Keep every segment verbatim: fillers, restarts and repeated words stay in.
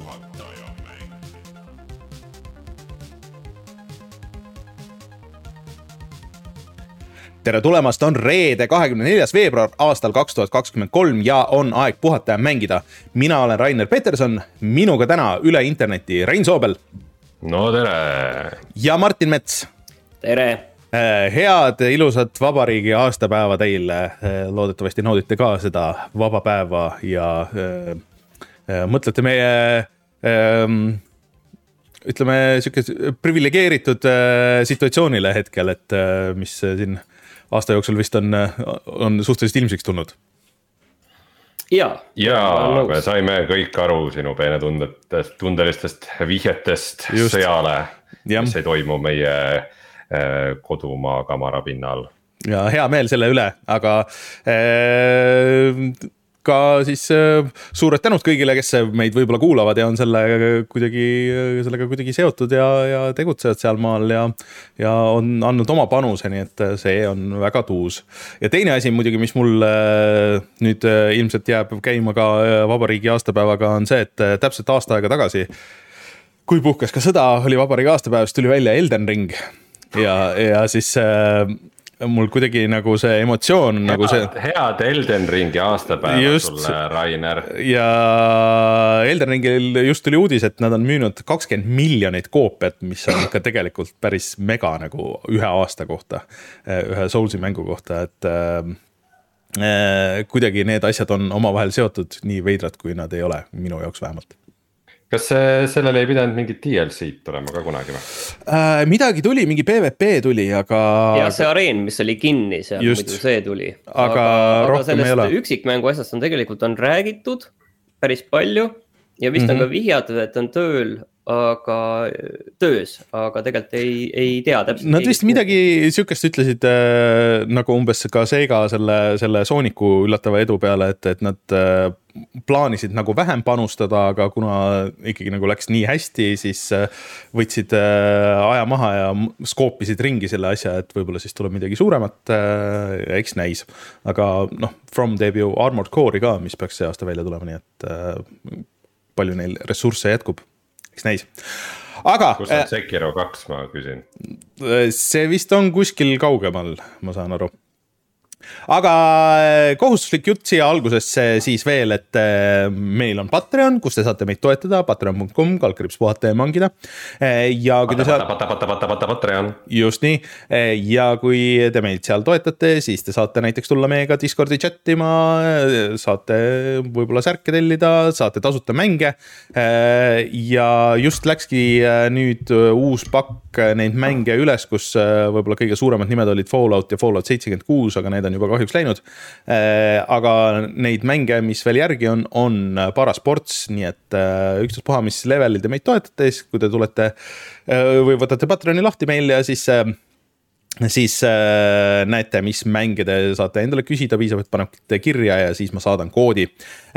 tere tulemast, on reede kahekümne neljas veebruar aastal kaks tuhat kakskümmend kolm ja on aeg puhata ja mängida. Mina olen Rainer Peterson, minuga täna üle interneti Rein Soobel. No tere! Ja Martin Mets. Tere! Head ilusat vabariigi aastapäeva teile. Loodetavasti naudite ka seda vaba päeva ja äh, mõtlete meie äh, ütleme siuke privilegeeritud äh, situatsioonile hetkel, et äh, mis siin aasta jooksul vist on, on suhteliselt ilmsiks tulnud. Ja, ja me saime kõik aru sinu peenetundetest, tundelistest vihjetest Just. Sõjale, ja. Mis ei toimu meie äh, kodumaa kamara pinnal. Ja hea meel selle üle, aga äh, ka siis äh, suured tänud kõigile, kes meid võib-olla kuulavad ja on selle kuidagi, sellega kuidagi seotud ja, ja tegutsevad seal maal ja, ja on andnud oma panuse, nii et see on väga tuus. Ja teine asi muidugi, mis mul äh, nüüd äh, ilmselt jääb käima ka äh, vabariigi aastapäevaga, on see, et äh, täpselt aasta aega tagasi, kui puhkes ka sõda, oli vabariigi aastapäev, siis tuli välja Elden Ring ja, ja siis äh, mul kuidagi nagu see emotsioon head, nagu see head Elden Ringi aastapäeva just, sulle, Rainer. Ja Elden Ringil just tuli uudis, et nad on müünud kakskümmend miljonit koopiat, mis on ikka tegelikult päris mega nagu ühe aasta kohta, ühe Soulsi mängu kohta, et äh, kuidagi need asjad on omavahel seotud nii veidrad, kui nad ei ole, minu jaoks vähemalt. Kas sellele ei pidanud mingit D L C-d tulema ka kunagi või? Äh, midagi tuli, mingi P V P tuli, aga... Ja see areen, mis oli kinni, seal Just. Muidu see tuli. Aga, aga, aga sellest üksikmängu asjast on tegelikult on räägitud päris palju ja vist mm-hmm. on ka vihjatud, et on tööl, aga töös, aga tegelikult ei, ei tea täpselt. Nad vist midagi siukest ütlesid äh, nagu umbes ka Sega selle, selle Sooniku üllatava edu peale, et, et nad äh, plaanisid nagu vähem panustada, aga kuna ikkagi nagu läks nii hästi, siis äh, võtsid äh, aja maha ja skoopisid ringi selle asja, et võib-olla siis tuleb midagi suuremat äh, ja eks näis. Aga noh, From debut Armored Core'i ka, mis peaks see aasta välja tulema, nii et äh, palju neil ressursse jätkub. Eks näis. Aga kus on Sekiro kaks, ma küsin? See vist on kuskil kaugemal, ma saan aru. Aga kohustuslik jutt siia algusesse siis veel, et meil on Patreon, kus te saate meid toetada, patreon punkt com, kaldkriips puhata ja mangida. Ja kui te saate... Pata, pata, pata, pata, Patreon. Just nii. Ja kui te meid seal toetate, siis te saate näiteks tulla meiega Discordi chattima, saate võib-olla särke tellida, saate tasuta mänge. Ja just läkski nüüd uus pakk neid mänge üles, kus võib-olla kõige suuremad nimed olid Fallout ja Fallout seitsekümmend kuus, aga need on juba kahjuks läinud, aga neid mänge, mis veel järgi on, on Parasports, nii et ükstapuha puha, mis levelil te meid toetate, siis kui te tulete või võtate Patreoni lahti meil ja siis, siis näete, mis mänge te saate endale küsida, piisab, et panete kirja ja siis ma saadan koodi.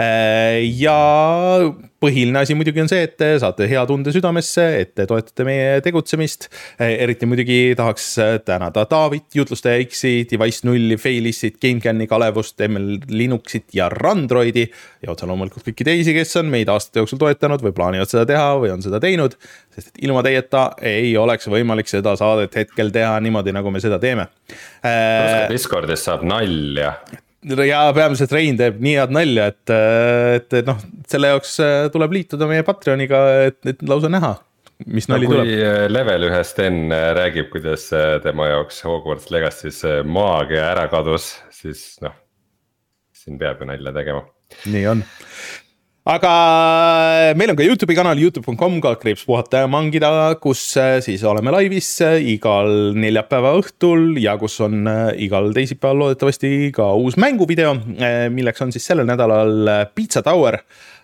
Ja põhiline asi muidugi on see, et te saate hea tunde südamesse, et te toetate meie tegutsemist. Eriti muidugi tahaks tänada David, Jutlustaja X-i, Device nulli, Failissit, GameCami, Kalevust, M L Linuxit ja Randroidi ja otsa loomulikult kõiki teisi, kes on meid aastate jooksul toetanud või plaanivad seda teha või on seda teinud, sest et ilma teieta ei oleks võimalik seda saadet hetkel teha niimoodi, nagu me seda teeme. Discordis saab nalja. Ja peamiselt Rein teeb nii head nalja, et, et, et noh, selle jaoks tuleb liituda meie Patreoniga, et, et lausa näha, mis nali no, tuleb. Kui level ühest Sten räägib, kuidas tema jaoks Hogwarts Legacy's maagia ära kadus, siis noh, siin peab ju nalja tegema. Nii on. Aga meil on ka YouTube'i kanal youtube punkt com, kaldkriips puhata ja mangida, kus siis oleme laivis igal neljapäeva õhtul ja kus on igal teisipäeval loodetavasti ka uus mänguvideo, milleks on siis sellel nädalal Pizza Tower.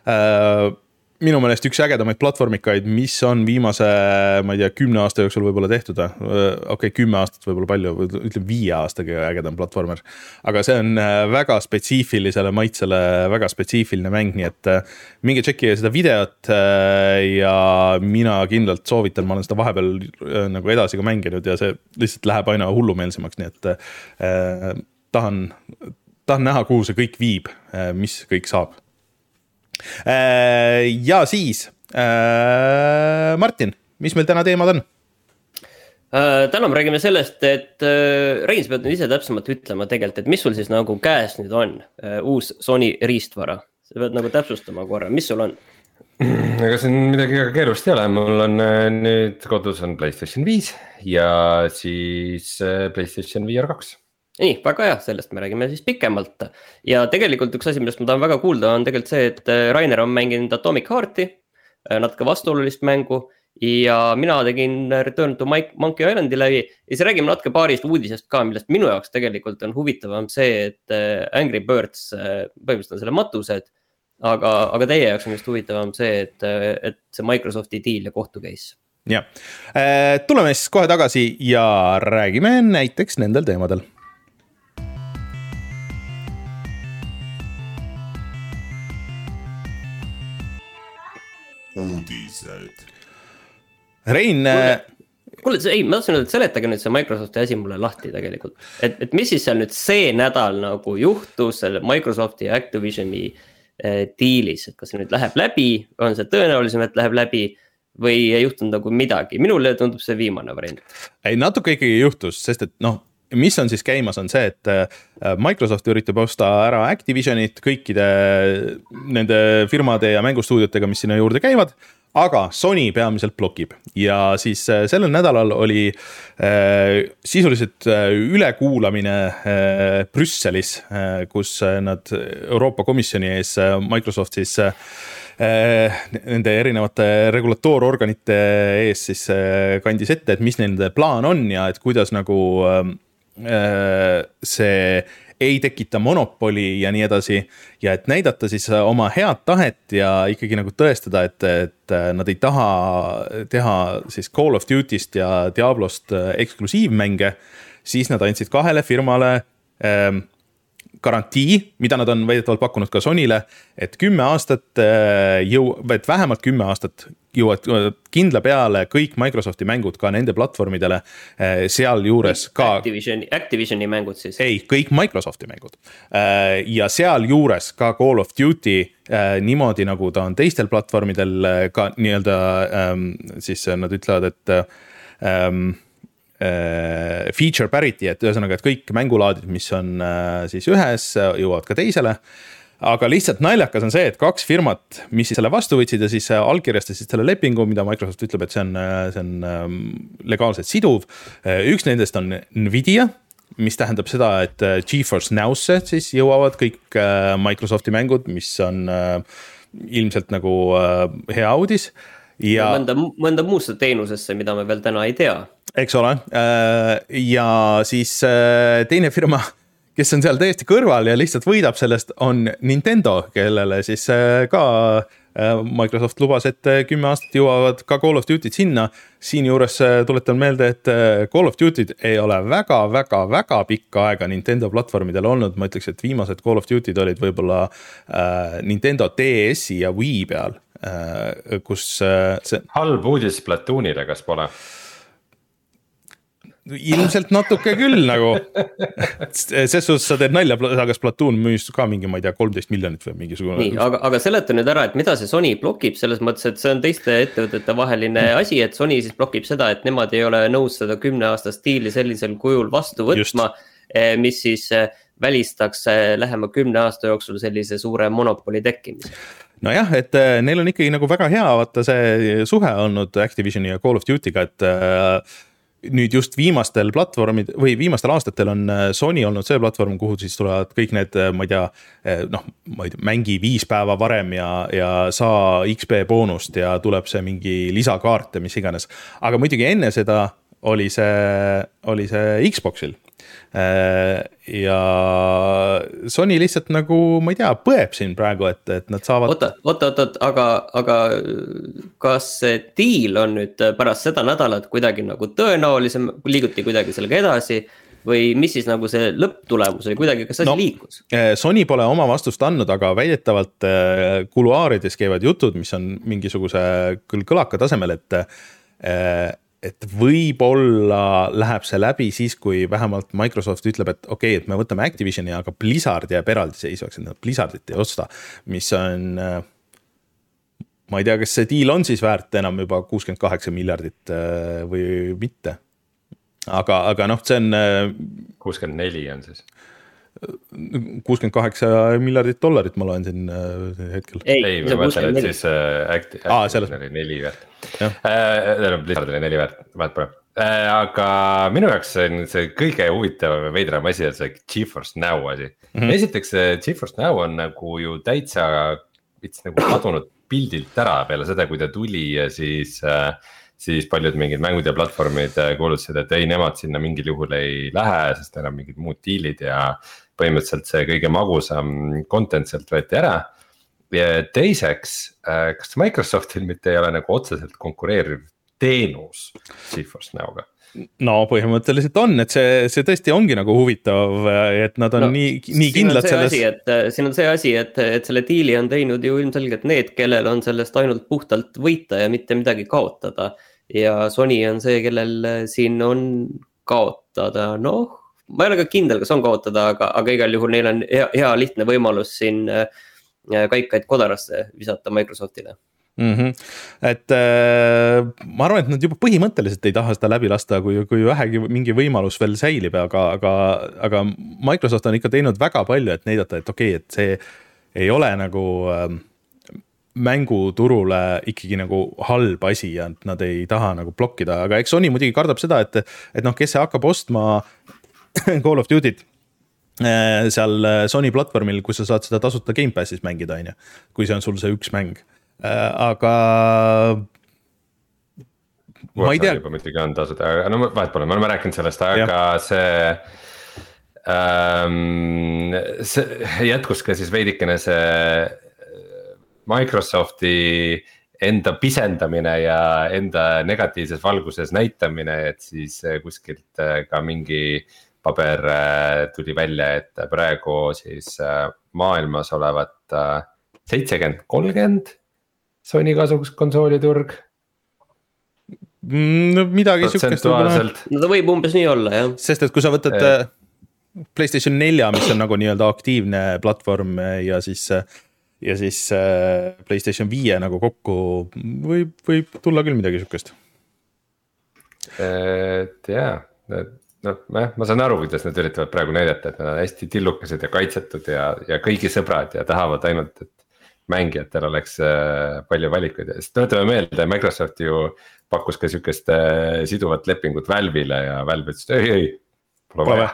Minu meelest üks ägedamaid platvormikaid, mis on viimase, ma ei tea, kümne aasta jooksul võib-olla tehtud. Okei, okay, kümme aastat võib-olla palju, ütleme viie aastaga ägedam platvormer. Aga see on väga spetsiifilisele maitsele, väga spetsiifiline mäng, nii et minge tšekkige seda videot ja mina kindlalt soovitan, ma olen seda vahepeal nagu edasi ka mänginud ja see lihtsalt läheb aina hullumeelsemaks, nii et eh, tahan, tahan näha, kuhu see kõik viib, mis kõik saab. Ja siis äh,. Martin, mis meil täna teemad on? Uh, täna me räägime sellest, et uh, Rein, sa pead nüüd ise täpsemalt ütlema tegelikult, et mis sul siis nagu käes nüüd on uh, uus Sony riistvara. Sa pead nagu täpsustama korra, mis sul on? Ega siin midagi keerust ei ole, mul on uh, nüüd kodus on PlayStation viis ja siis uh, PlayStation V R kaks. Nii, väga hea, sellest me räägime siis pikemalt. Ja tegelikult üks asi, millest ma tahan väga kuulda, on tegelikult see, et Rainer on mänginud Atomic Hearti, natuke vastuolulist mängu. Ja mina tegin Return to Monkey Islandi läbi ja siis räägime natuke paarist uudisest ka, millest minu jaoks tegelikult on huvitavam see, et Angry Birds põhimõtteliselt on selle matused, aga, aga teie jaoks on just huvitavam see, et, et see Microsofti deal ja kohtu case. Ja. Tuleme siis kohe tagasi ja räägime näiteks nendel teemadel. Uudised. Rein. Kuule, ei, ma tahtsin öelda, et seletage nüüd see Microsofti asi mulle lahti tegelikult. Et, et mis siis seal nüüd see nädal nagu juhtus selle Microsofti ja Activisioni eh, dealis, et kas see nüüd läheb läbi, on see tõenäolisem, et läheb läbi või ei juhtunud nagu midagi. Minule tundub see viimane variant. Ei, natuke ikkagi juhtus, sest et noh, mis on siis käimas on see, et Microsoft üritab osta ära Activisionit kõikide nende firmade ja mängustuudiotega, mis sinna juurde käivad, aga Sony peamiselt blokib ja siis sellel nädalal oli äh, sisuliselt ülekuulamine äh, Brüsselis, äh, kus nad Euroopa Komisjoni ees Microsoft siis äh, nende erinevate regulatoororganite ees siis äh, kandis ette, et mis nende plaan on ja et kuidas nagu äh, see ei tekita monopoli ja nii edasi ja et näidata siis oma head tahet ja ikkagi nagu tõestada, et, et nad ei taha teha siis Call of Duty'st ja Diablost eksklusiivmänge, siis nad andsid kahele firmale ähm, garantii, mida nad on väidetavalt pakkunud ka Sonyle, et kümme aastat jõu, et vähemalt kümme aastat jõuavad kindla peale kõik Microsofti mängud ka nende platvormidele, seal juures ka Activisioni, Activisioni mängud siis. Ei, kõik Microsofti mängud. Ja seal juures ka Call of Duty niimoodi, nagu ta on teistel platvormidel ka nii-öelda, siis nad ütlevad, et feature parity, et ühesõnaga, et kõik mängulaadid, mis on siis ühes, jõuavad ka teisele. Aga lihtsalt naljakas on see, et kaks firmat, mis selle vastu võtsid ja siis allkirjastasid selle lepingu, mida Microsoft ütleb, et see on, see on legaalselt siduv. Üks nendest on Nvidia, mis tähendab seda, et GeForce Now'sse siis jõuavad kõik Microsofti mängud, mis on ilmselt nagu hea uudis. Ja mõnda, mõnda muusse teenusesse, mida me veel täna ei tea. Eks ole. Ja siis teine firma, kes on seal täiesti kõrval ja lihtsalt võidab sellest, on Nintendo, kellele siis ka Microsoft lubas, et kümme aastat jõuavad ka Call of Duty't sinna. Siin juures tuletan meelde, et Call of Duty't ei ole väga, väga, väga pikka aega Nintendo platvormidel olnud. Ma ütleks, et viimased Call of Duty't olid võib-olla Nintendo D S-i ja Wii peal, kus see... Halb uudis Splatoonile, kas pole? Ilmselt natuke küll nagu, ses suhtes sa teed nalja, aga Splatoon müüs ka mingi, ma ei tea, kolmteist miljonit või mingisugune. Nii, aga, aga seleta nüüd ära, et mida see Sony blokib selles mõttes, et see on teiste ettevõtete vaheline asi, et Sony siis blokib seda, et nemad ei ole nõus seda kümne aasta stiili sellisel kujul vastu võtma, just. Mis siis välistaks lähema kümne aasta jooksul sellise suure monopoli tekkimise. No jah, et neil on ikkagi nagu väga hea, vaata see suhe olnud Activisioni ja Call of Duty'ga, et nüüd just viimastel platvormid või viimastel aastatel on Sony olnud see platvorm, kuhu siis tulevad kõik need, ma ei tea, noh, ma ei tea, mängi viis päeva varem ja, ja saa X P boonust ja tuleb see mingi lisakaart ja mis iganes. Aga muidugi enne seda oli see, oli see Xboxil. Ja Sony lihtsalt nagu, ma ei tea, põeb siin praegu, et, et nad saavad... Oota, oota, oota, aga, aga kas see deal on nüüd pärast seda nädalat kuidagi nagu tõenäolisem, liiguti kuidagi sellega edasi või mis siis nagu see lõpptulemus oli kuidagi, kas asi no, liikus? Sony pole oma vastust andnud, aga väidetavalt kuluaarides käivad jutud, mis on mingisuguse küll kõlaka tasemel, et et võib-olla läheb see läbi siis, kui vähemalt Microsoft ütleb, et okei, okay, et me võtame Activisioni, aga Blizzard jääb eraldi seisvaks, et nad Blizzardit ei osta, mis on, ma ei tea, kas see deal on siis väärt enam juba kuuskümmend kaheksa miljardit või mitte. Aga, aga noh, see on kuuskümmend neli on siis kuuskümmend kaheksa miljardit dollarit ma loen siin hetkel. Ei, ei ma mõtlen, et siis äkki Aa, selles... oli neli väärt. Blizzard oli neli väärt, vaat pole. Aga minu jaoks on see kõige huvitav veidram asi on see GeForce Now asi. Mm-hmm. Esiteks GeForce Now on nagu ju täitsa vits nagu kadunud pildilt ära peale seda, kui ta tuli ja siis siis paljud mingid mängud ja platvormid kuulutasid, et ei, nemad sinna mingil juhul ei lähe, sest enam mingid muud diilid ja põhimõtteliselt see kõige magusam content sealt võeti ära. Ja teiseks, kas Microsoftil mitte ei ole nagu otseselt konkureeriv teenus GeForce Now'ga? No põhimõtteliselt on, et see, see tõesti ongi nagu huvitav, et nad on no, nii, nii kindlad selles. Asi, et, siin on see asi, et, et selle diili on teinud ju ilmselgelt need, kellel on sellest ainult puhtalt võita ja mitte midagi kaotada. Ja Sony on see, kellel siin on kaotada, noh, ma ei ole ka kindel, kas on kaotada, aga, aga igal juhul neil on hea, hea lihtne võimalus siin kaikaid kodarasse visata Microsoftile. Mm-hmm. Et äh, ma arvan, et nad juba põhimõtteliselt ei taha seda läbi lasta, kui, kui vähegi mingi võimalus veel säilib, aga, aga, aga Microsoft on ikka teinud väga palju, et näidata, et okei, okay, et see ei ole nagu äh, mänguturule ikkagi nagu halb asi ja nad ei taha nagu blokkida, aga eks Sony muidugi kardab seda, et, et noh, kes see hakkab ostma Call of Duty't äh, seal Sony platvormil, kus sa saad seda tasuta Game Passis mängida, on ju, kui see on sul see üks mäng. Aga ma ei tea. Muidugi on tasuda, aga no vahet pole, me oleme rääkinud sellest, aga ja. see, ähm, see jätkus ka siis veidikene see Microsofti enda pisendamine ja enda negatiivses valguses näitamine, et siis kuskilt ka mingi paber tuli välja, et praegu siis maailmas olevat seitsekümmend kolmkümmend Sony kasuks konsooliturg. No, midagi sükest. No ta võib umbes nii olla, jah. Sest et kui sa võtad e... PlayStation neli, mis on nagu nii-öelda aktiivne platvorm ja siis, ja siis PlayStation viis nagu kokku võib, võib tulla küll midagi sükest. Et jaa, no, ma saan aru, kuidas nad üritavad praegu näidata, et nad on hästi tillukesed ja kaitsetud ja, ja kõigi sõbrad ja tahavad ainult, et mängijatel oleks palju valikuid. Sest tuletame meelde, Microsoft ju pakkus ka sükest siduvat lepingut Valve'ile ja Valve ütles, ei, ei, pole vaja.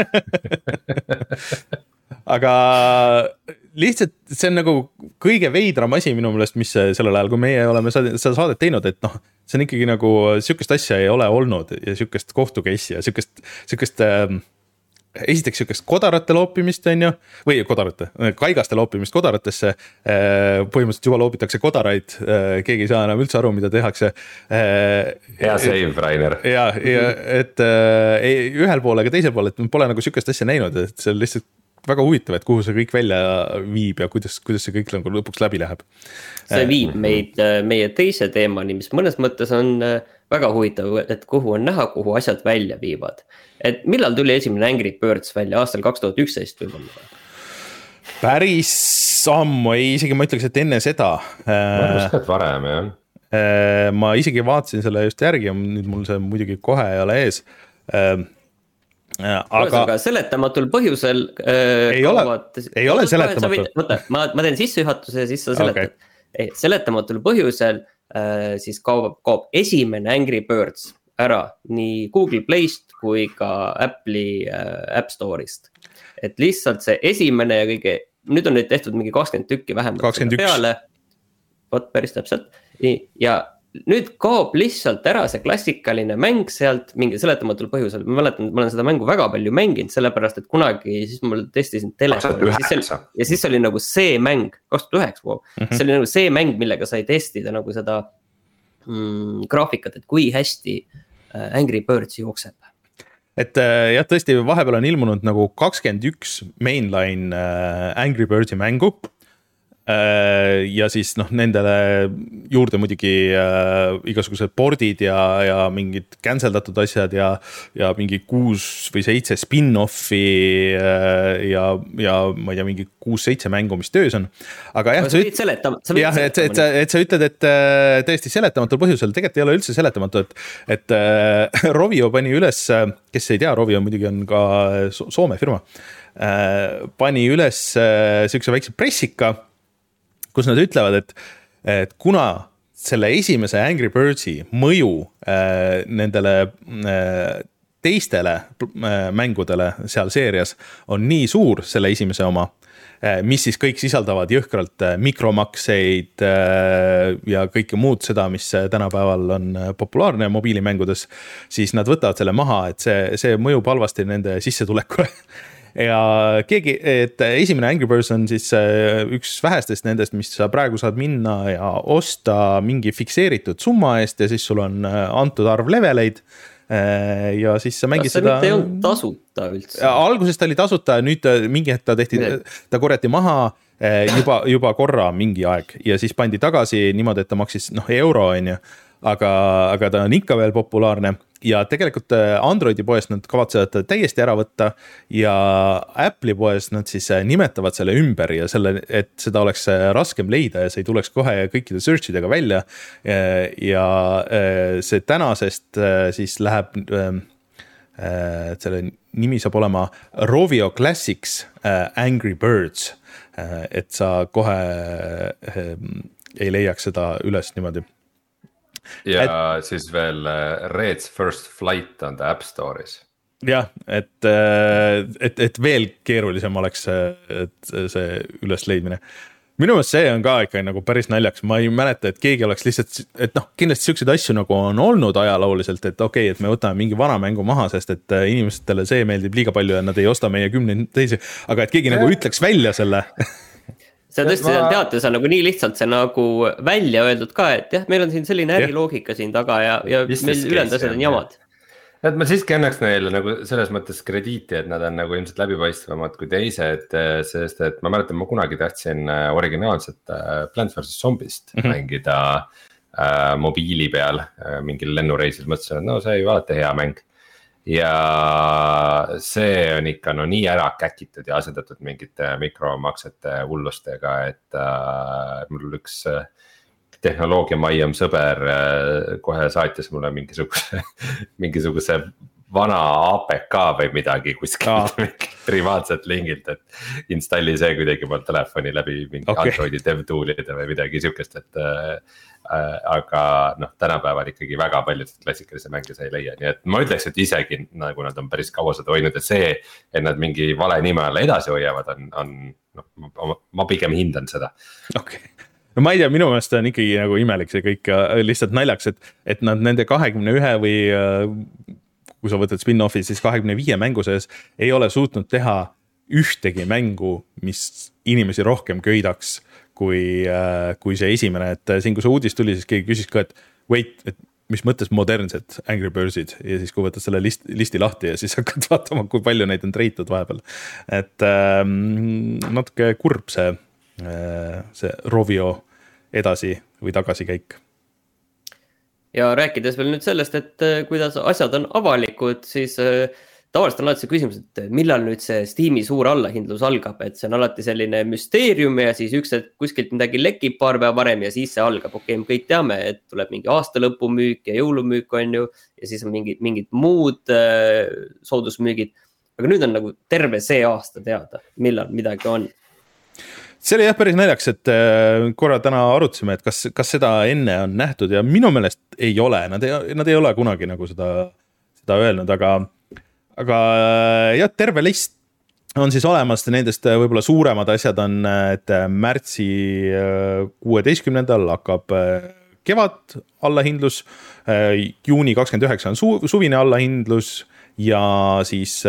Aga lihtsalt see on nagu kõige veidram asi minu meelest, mis sellel ajal, kui meie oleme seda saadet teinud, et noh, see on ikkagi nagu sükest asja ei ole olnud ja sükest kohtu case'i ja sükest, sükest äh, esiteks sükest kodarate loopimist on ju, või kodarate, kaigaste loopimist kodaratesse, põhimõtteliselt juba loobitakse kodaraid, keegi ei saa enam üldse aru, mida tehakse. Hea save, Rainer. Ja, ja et ei, ühel pool ega teisel pool, et pole nagu sükest asja näinud, et see on lihtsalt väga huvitav, et kuhu see kõik välja viib ja kuidas, kuidas see kõik nagu lõpuks läbi läheb. See viib meid meie teise teemani, mis mõnes mõttes on väga huvitav, et kuhu on näha, kuhu asjad välja viivad. Et millal tuli esimene Angry Birds välja? Aastal kaks tuhat üksteist võib-olla? Päris sammu, ei isegi ma ütleks, et enne seda. Ma arvast, et varem, jah. Ma isegi vaatasin selle just järgi ja nüüd mul see muidugi kohe ei ole ees. Aga, aga seletamatul põhjusel ei kaovad, ole, ei ole seletamatul. Võta, ma, ma teen sissejuhatuse ja siis sa seletad. Okay. Seletamatul põhjusel siis kaob, kaob esimene Angry Birds ära nii Google Playst kui ka Apple'i App Store'ist. Et lihtsalt see esimene ja kõige, nüüd on neid tehtud mingi kakskümmend tükki vähemalt kakskümmend üks peale. Vot päris täpselt. Ja nüüd kaob lihtsalt ära see klassikaline mäng sealt mingi seletamatul põhjusel. Ma mäletan, ma olen seda mängu väga palju mänginud, sellepärast, et kunagi siis mul testisin telefoni. Ja siis oli nagu see mäng, kaks tuhat üheksa, wow. mm-hmm. See oli nagu see mäng, millega sai testida nagu seda mm, graafikat, et kui hästi Angry Birds jookseb. Et jah, tõesti vahepeal on ilmunud nagu kakskümmend üks mainline Angry Birdsi mängu. ja siis noh, nendele juurde muidugi äh, igasugused boardid ja, ja mingid canceldatud asjad ja, ja mingi kuus või seitse spin-offi äh, ja, ja ma ei tea, mingi kuus-seitse mängu, mis töös on. Aga jah, sa võid seletama. jah, et, et, et, et sa ütled, et äh, tõesti seletamatul põhjusel, tegelikult ei ole üldse seletamatu, et, et äh, Rovio pani üles, kes ei tea, Rovio muidugi on ka Soome firma, äh, pani üles äh, sihukese väikse pressika, kus nad ütlevad, et, et kuna selle esimese Angry Birdsi mõju äh, nendele äh, teistele äh, mängudele seal seerias on nii suur, selle esimese oma, äh, mis siis kõik sisaldavad jõhkralt äh, mikromakseid äh, ja kõike muud seda, mis tänapäeval on populaarne mobiilimängudes, siis nad võtavad selle maha, et see, see mõjub halvasti nende sissetulekule. Ja keegi, et esimene Angry Birds on siis üks vähestest nendest, mis sa praegu saad minna ja osta mingi fikseeritud summa eest ja siis sul on antud arv leveleid ja siis sa mängid seda. Kas see mitte ei olnud tasuta üldse? Alguses ta oli tasuta, nüüd mingi hetk ta tehti, ta korjati maha juba, juba korra mingi aeg ja siis pandi tagasi niimoodi, et ta maksis noh, euro on ju, aga, aga ta on ikka veel populaarne. Ja tegelikult Androidi poes nad kavatsevad täiesti ära võtta ja Apple'i poes nad siis nimetavad selle ümber ja selle, et seda oleks raskem leida ja see ei tuleks kohe kõikide search idega välja. Ja see tänasest siis läheb, selle nimi saab olema Rovio Classics Angry Birds, et sa kohe ei leiaks seda üles niimoodi. Ja et, siis veel Red's First Flight on ta App Store'is. Jah, et, et, et veel keerulisem oleks et see üles leidmine. Minu meelest see on ka ikka nagu päris naljaks. Ma ei mäleta, et keegi oleks lihtsalt, et noh, kindlasti selliseid asju nagu on olnud ajalooliselt, et okei, okay, et me võtame mingi vana mängu maha, sest et inimestele see meeldib liiga palju ja nad ei osta meie kümne teisi, aga et keegi ja. nagu ütleks välja selle... See on tõesti, ma... teates on nagu nii lihtsalt see nagu välja öeldud ka, et jah, meil on siin selline äriloogika siin taga ja, ja meil ülejäänud asjad on jamad. Et ma siiski annaks neile nagu selles mõttes krediiti, et nad on nagu ilmselt läbipaistvamad kui teised, sest et ma mäletan, ma kunagi tahtsin originaalset Plants versus. Zombist mm -hmm. mängida äh, mobiili peal äh, mingil lennureisil, mõtlesin, et no see ei ole alati hea mäng. Ja see on ikka no nii ära käkitud ja asendatud mingite mikromaksete hullustega, et äh, mul üks äh, tehnoloogia maiam sõber äh, kohe saatis mulle mingisuguse, mingisuguse vana A P K või midagi kuskilt ah. privaatselt lingilt, et installi see kuidagi mul telefoni läbi mingi okay. Androidi DevToolide või midagi sihukest, et äh, äh, aga noh, tänapäeval ikkagi väga paljud klassikalise mänge sa ei leia, nii et ma ütleks, et isegi nagu nad on päris kaua seda hoidnud, et see, et nad mingi vale nime alla edasi hoiavad, on, on noh, ma, ma pigem hindan seda. Okei okay. No ma ei tea, minu meelest on ikkagi nagu imelik see kõik lihtsalt naljaks, et, et nad nende kahekümne ühe või kui sa võtad spin-offi, siis kahekümne viie mängu sees ei ole suutnud teha ühtegi mängu, mis inimesi rohkem köidaks kui, kui see esimene, et siin kui see uudis tuli, siis keegi küsis ka, et wait, et mis mõttes modernsed Angry Birdsid ja siis kui võtad selle list, listi lahti ja siis hakkad vaatama, kui palju neid on treitud vahepeal, et ähm, natuke kurb see, see Rovio edasi või tagasi käik. Ja rääkides veel nüüd sellest, et kuidas asjad on avalikud, siis tavaliselt on alati see küsimus, et millal nüüd see Steam'i suur allahindlus algab, et see on alati selline müsteerium ja siis üks, et kuskilt midagi lekib paar päeva varem ja siis see algab. Okei, me kõik teame, et tuleb mingi aastalõpumüük ja jõulumüük on ju ja siis on mingid, mingid muud äh, soodusmüügid. Aga nüüd on nagu terve see aasta teada, millal midagi on. See oli jah päris naljaks, et korra täna arutasime, et kas, kas seda enne on nähtud ja minu meelest ei ole, nad ei, nad ei ole kunagi nagu seda, seda öelnud, aga, aga jah, terve list on siis olemas, nendest võib-olla suuremad asjad on, et märtsi kuueteistkümnendal hakkab kevad allahindlus, juuni kakskümmend üheksa on su, suvine allahindlus ja siis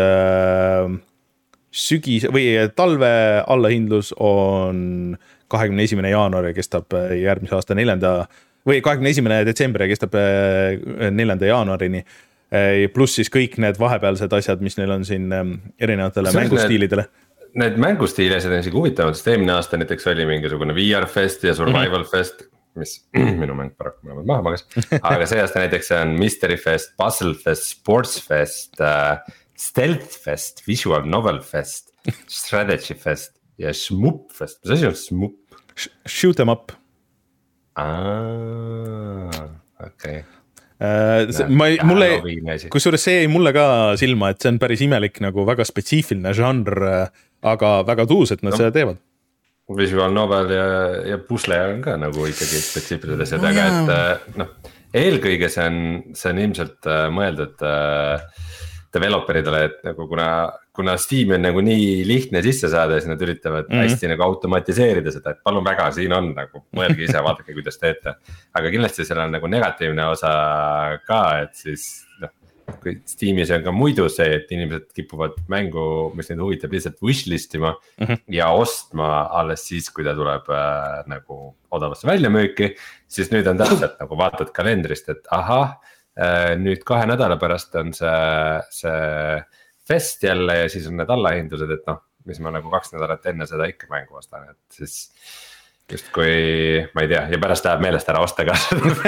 sügis või talve allahindlus on kahekümne esimene jaanuar ja kestab järgmise aasta neljanda või kahekümne esimene detsember ja kestab neljanda jaanuarini. Pluss siis kõik need vahepealsed asjad, mis neil on siin erinevatele mängustiilidele. need mängustiilised on isegi huvitavad, sest eelmine aasta näiteks oli mingisugune V R Fest ja Survival mm-hmm. Fest, mis minu mäng paraku mõlemad maha magas. aga see aasta näiteks on Mystery Fest, Puzzle Fest, Sports Fest uh,, Stealth Fest, Visual Novel Fest, Strategy Fest ja Shmup Fest. Mis asi on Shmup? Shoot em up. Aa, okei okay. Uh, see, ma ei, mulle, kusjuures see jäi mulle ka silma, et see on päris imelik nagu väga spetsiifiline žanr, aga väga tuus, et nad no, seda teevad. Visual novel ja, ja pusle on ka nagu ikkagi spetsiifilised asjad no,, aga et noh, eelkõige see on, see on ilmselt mõeldud uh, developeridele, et nagu kuna, kuna Steam on nagu nii lihtne sisse saada, siis nad üritavad mm-hmm. hästi nagu automatiseerida seda, et palun väga, siin on nagu, mõelge ise, vaadake, kuidas teete. aga kindlasti seal on nagu negatiivne osa ka, et siis noh, kui Steamis on ka muidu see, et inimesed kipuvad mängu, mis neid huvitab, lihtsalt wishlist ima mm-hmm. ja ostma alles siis, kui ta tuleb äh, nagu odavasse väljamüüki, siis nüüd on täpselt nagu vaatad kalendrist, et ahah, nüüd kahe nädala pärast on see, see fest jälle ja siis on need allahindlused, et noh, mis ma nagu kaks nädalat enne seda ikka mängu ostan, et siis just kui, ma ei tea, ja pärast läheb meelest ära osta ka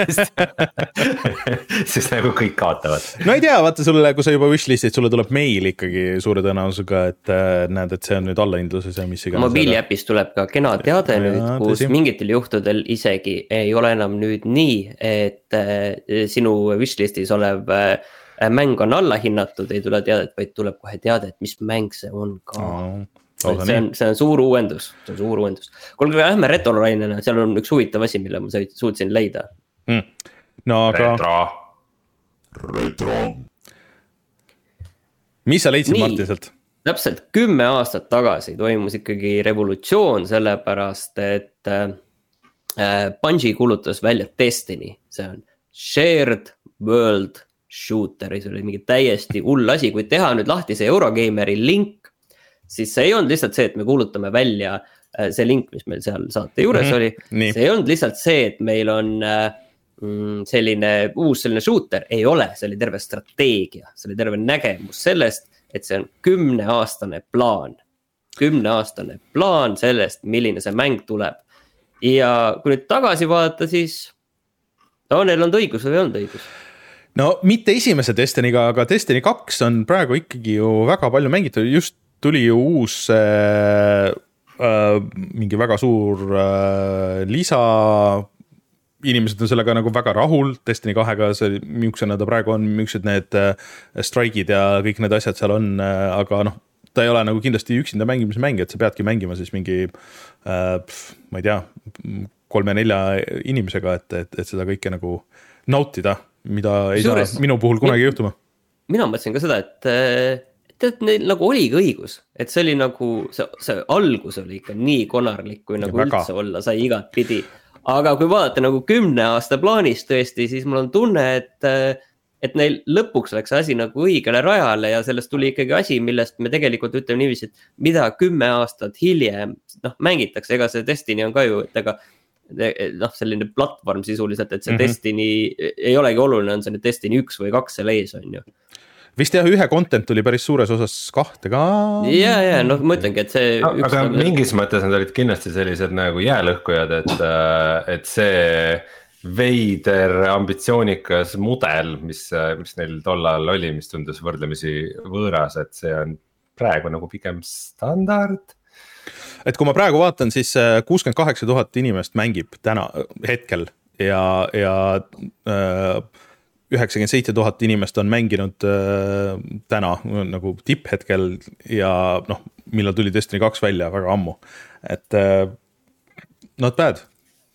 siis nagu kõik kaotavad. No ei tea, vaata sulle, kui sa juba wishlistid, sulle tuleb meil ikkagi suure tõenäosusega, et näed, et see on nüüd allahindluses ja mis iganes. Mobiiliäpis tuleb ka kena teade ja, nüüd, kus tõsi. Mingitel juhtudel isegi ei ole enam nüüd nii, et sinu wishlistis olev mäng on allahinnatud, ei tule teadet, vaid tuleb kohe teade, et mis mäng see on ka. Oh. See on, see on suur uuendus, see on suur uuendus. Kuulge, lähme retrolainena, seal on üks huvitav asi, mille ma suutsin leida. Mm. No aga... Retro. Retro. Mis sa leidsid, Martin, sealt? Täpselt kümme aastat tagasi toimus ikkagi revolutsioon, sellepärast, et äh, Bungie kuulutas välja Destiny. See on Shared World Shooter, see oli mingi täiesti hull asi, kui teha nüüd lahti see Eurogameri link, siis see ei olnud lihtsalt see, et me kuulutame välja see link, mis meil seal saate juures mm-hmm. oli. Nii. See ei olnud lihtsalt see, et meil on mm, selline uus selline shooter, ei ole, see oli terve strateegia, see oli terve nägemus sellest, et see on kümneaastane plaan. Kümneaastane plaan sellest, milline see mäng tuleb. Ja kui nüüd tagasi vaadata, siis no, neil on õigus või ei olnud õigus? No mitte esimese Destiny'ga, aga Destiny kaks on praegu ikkagi ju väga palju mängitud, just tuli ju uus äh, äh, mingi väga suur äh, lisa, inimesed on sellega nagu väga rahul, Destiny kahega, see, miuksena ta praegu on, miuksed need äh, strike'id ja kõik need asjad seal on, äh, aga noh, ta ei ole nagu kindlasti üksinda mängimismäng, et sa peadki mängima siis mingi, äh, ma ei tea, kolme-nelja inimesega, et, et, et seda kõike nagu nautida, mida ei Suures, saa minu puhul kunagi juhtuma. Mina mõtlesin ka seda, et et neil nagu oligi õigus, et see oli nagu, see, see algus oli ikka nii konarlik, kui nagu ja üldse väga. Olla sai igat pidi. Aga kui vaadata nagu kümne aasta plaanist tõesti, siis mul on tunne, et, et neil lõpuks läks asi nagu õigele rajale ja sellest tuli ikkagi asi, millest me tegelikult ütleme niiviisi, et mida kümme aastat hiljem noh, mängitakse, ega see Destiny on ka ju, et ega noh, selline platvorm sisuliselt, et see mm-hmm. Destiny ei olegi oluline, on see nüüd Destiny üks või kaks seal ees on ju. Vist jah, ühe content tuli päris suures osas kahte ka. Ja, ja, noh, ma ütlengi, et see... No, üks aga nagu... mingis mõttes nad olid kindlasti sellised nagu jäälõhkujad, et, et see veider ambitsioonikas mudel, mis, mis neil tollal oli, mis tundus võrdlemisi võõras, et see on praegu nagu pigem standard. Et kui ma praegu vaatan, siis kuuskümmend kaheksa tuhat inimest mängib täna hetkel ja... ja äh, üheksakümmend seitse tuhat inimest on mänginud äh, täna nagu tipphetkel ja noh, millal tuli Destiny kaks välja väga ammu, et äh, not bad.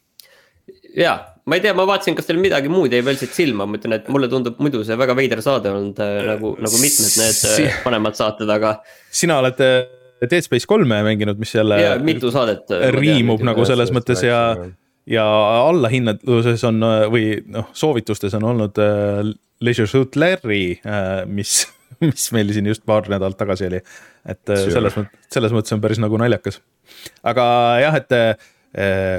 Ja, ma ei tea, ma vaatasin, kas teil midagi muud jäi veel siit silma, ma ütlen, et mulle tundub muidu see väga veider saade olnud äh, nagu, nagu mitmed need si panemad saated, aga sina oled Dead Space kolme mänginud, mis jälle ja, mitu saadet riimub tean, nagu selles mõttes ja ja allahinnaduses on või noh, soovitustes on olnud äh, Leisure Suit Larry, äh, mis, mis meil siin just paar nädalat tagasi oli, et äh, selles, mõt, selles mõttes on päris nagu naljakas. Aga jah, et äh,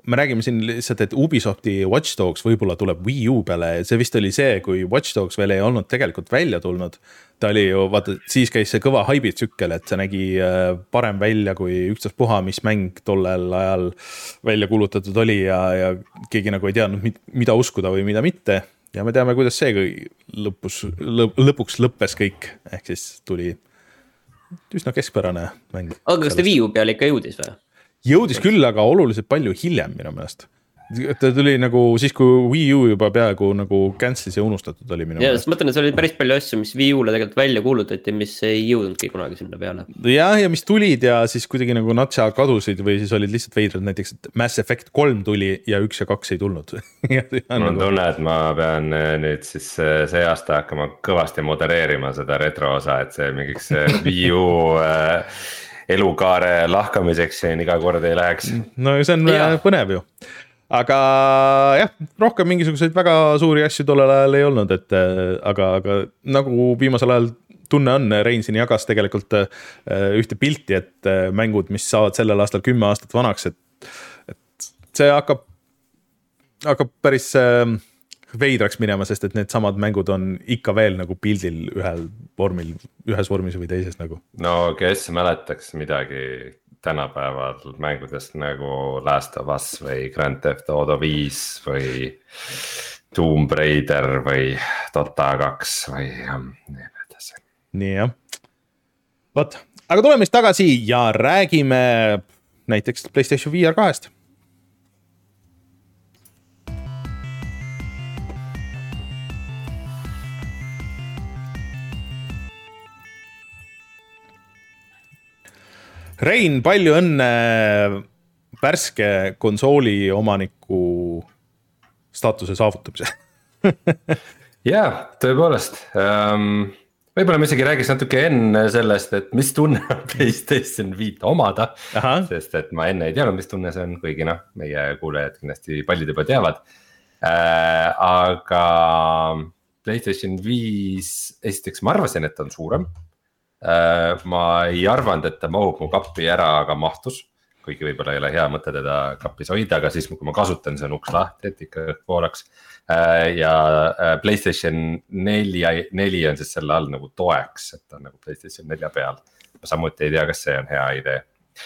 me räägime siin lihtsalt, et Ubisofti Watch Dogs võib-olla tuleb Wii U peale, see vist oli see, kui Watch Dogs veel ei olnud tegelikult välja tulnud. Ta oli ju, vaata, siis käis see kõva haibitsükkel, et see nägi parem välja kui ükstaspuha, mis mäng tollel ajal välja kuulutatud oli ja, ja keegi nagu ei teadnud, mida uskuda või mida mitte. Ja me teame, kuidas see lõpus, lõpuks lõppes kõik, ehk siis tuli üsna keskpärane mäng. Aga kas ta Wii U peale ikka jõudis või? Jõudis küll, aga oluliselt palju hiljem minu meelest. Ta tuli nagu siis, kui Wii U juba peaaegu nagu cancelis ja unustatud oli minu ja, meelest. Ja mõtlen, et see oli päris palju asju, mis Wii U-le tegelikult välja kuulutati, mis ei jõudnudki kunagi sinna peale. Ja, ja mis tulid ja siis kuidagi nagu natsa kadusid või siis olid lihtsalt veidrad, näiteks et Mass Effect kolm tuli ja üks ja kaks ei tulnud. Mul on tunne, et ma pean nüüd siis see aasta hakkama kõvasti modereerima seda retro osa, et see mingiks Wii U elukaare lahkamiseks siin iga kord ei läheks. No see on ja. Põnev ju. Aga jah, rohkem mingisuguseid väga suuri asju tollel ajal ei olnud, et aga, aga nagu viimasel ajal tunne on, Rein siin jagas tegelikult ühte pilti, et mängud, mis saavad sellel aastal kümme aastat vanaks, et, et see hakkab, hakkab päris veidraks minema, sest et need samad mängud on ikka veel nagu pildil ühel vormil, ühes vormis või teises nagu. No kes mäletaks midagi tänapäeval mängudest nagu Last of Us või Grand Theft Auto viis või Tomb Raider või Dota kaks või nii edasi. Nii jah. Võt, aga tuleme siis tagasi ja räägime näiteks PlayStation V R kahest. Rein, palju õnne värske konsooli omaniku staatuse saavutamise. Jaa, tõepoolest. Um, võib-olla me isegi räägiks natuke enne sellest, et mis tunne on PlayStation viit omada. Aha. Sest et ma enne ei teadnud, mis tunne see on, kuigi noh, meie kuulejad kindlasti paljud juba teavad. Uh, aga PlayStation viis, esiteks ma arvasin, et on suurem. Ma ei arvanud, et ta mahub mu kappi ära, aga mahtus, kuigi võib-olla ei ole hea mõte teda kappis hoida, aga siis kui ma kasutan, see on uks lahti, et ikka poolaks. Ja PlayStation neli, neli on siis selle all nagu toeks, et on nagu PlayStation nelja peal. Ma samuti ei tea, kas see on hea idee.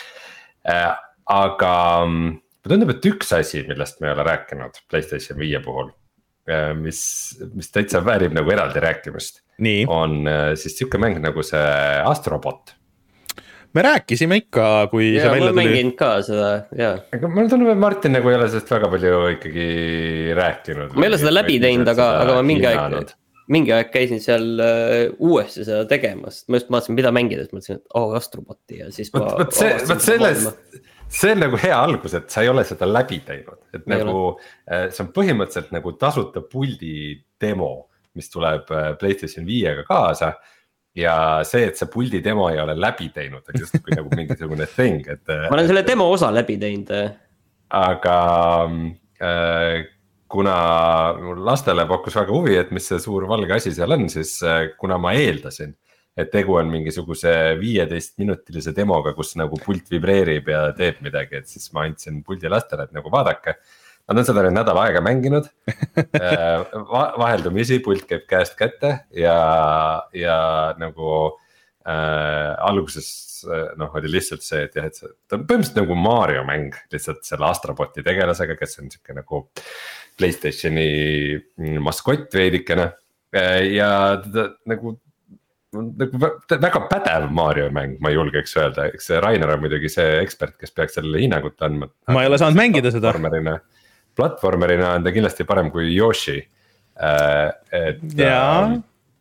Aga ma tundub, et üks asi, millest me ei ole rääkinud PlayStation viie puhul, mis, mis täitsa väärib nagu eraldi rääkimist. Nii. On siis siuke mäng nagu see Astrobot. Me rääkisime ikka, kui ja, see välja tuli. Ma mängin ka seda, jaa. Aga mul tundub, et Martin nagu ei ole sellest väga palju ikkagi rääkinud. Ma ei ole seda läbi teinud, aga, aga ma mingi aeg, mingi aeg käisin seal uh, uuesti seda tegemas. Ma just vaatasin, mida mängides, mõtlesin, et oh, Astroboti ja siis ma... Võt see, võt sellest, see on nagu hea algus, et sa ei ole seda läbi teinud. Et ei nagu, ole. See on põhimõtteliselt nagu tasuta puldi demo, mis tuleb PlayStation viiega kaasa ja see, et see puldi demo ei ole läbi teinud, on just kui nagu mingisugune thing. Et, ma olen selle demo osa läbi teinud. Aga äh, kuna lastele pakkus väga huvi, et mis see suur valge asi seal on, siis äh, kuna ma eeldasin, et tegu on mingisuguse viieteist minutilise demoga, kus nagu pult vibreerib ja teeb midagi, et siis ma andsin puldi lastele, et nagu vaadake. Nad on seda nüüd nädal aega mänginud, vaheldumisi pult käib käest kätte ja, ja nagu äh, alguses noh, oli lihtsalt see, et jah, et see ta on põhimõtteliselt nagu Mario mäng lihtsalt selle Astroboti tegelasega, kes on siuke nagu PlayStationi maskott veidikene ja ta, nagu, nagu väga pädev Mario mäng, ma ei julgeks öelda, eks Rainer on muidugi see ekspert, kes peaks sellele hinnangut andma. Ma ei ole saanud mängida seda. Platvormerina on ta kindlasti parem kui Yoshi. Et, ja.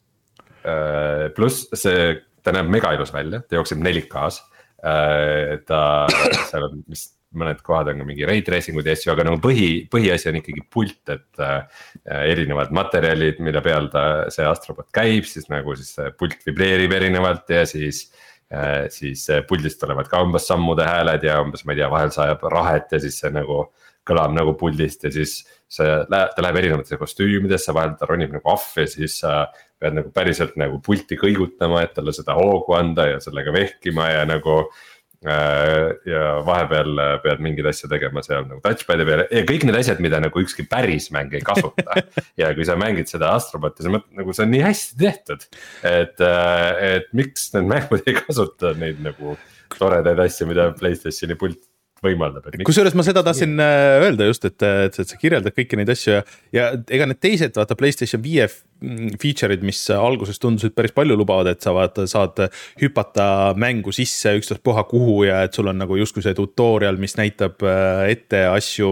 Plus see, ta näeb mega ilus välja, ta jookseb neli K-s. Ta, seal on vist mõned kohad on ka mingi ray tracingud ja asju, aga nagu põhi, põhiasi on ikkagi pult, et erinevad materjalid, mille peal ta see Astrobot käib, siis nagu siis pult vibreerib erinevalt ja siis siis puldist tulevad ka umbes sammude hääled ja umbes, ma ei tea, vahel sajab rahet ja siis see nagu kõlab nagu puldist ja siis see, ta läheb erinevatesse kostüümidesse, vahel ta ronib nagu ahv ja siis sa pead nagu päriselt nagu pulti kõigutama, et talle seda hoogu anda ja sellega vehkima ja nagu ja vahepeal pead mingeid asju tegema seal nagu touchpad'i peal ja kõik need asjad, mida nagu ükski päris mäng ei kasuta. Ja kui sa mängid seda Astroboti, sa mõtled nagu see on nii hästi tehtud, et, et miks need mängud ei kasuta neid nagu toredaid asju, mida PlayStationi pult võimaldab. Kusjuures ma seda tahtsin öelda just, et, et, et sa kirjeldad kõiki neid asju ja, ja ega need teised vaata PlayStation viie feature'id, mis alguses tundusid päris palju lubavad, et sa vaata, saad hüpata mängu sisse ükstaspuha kuhu ja et sul on nagu justkui see tutorial, mis näitab ette asju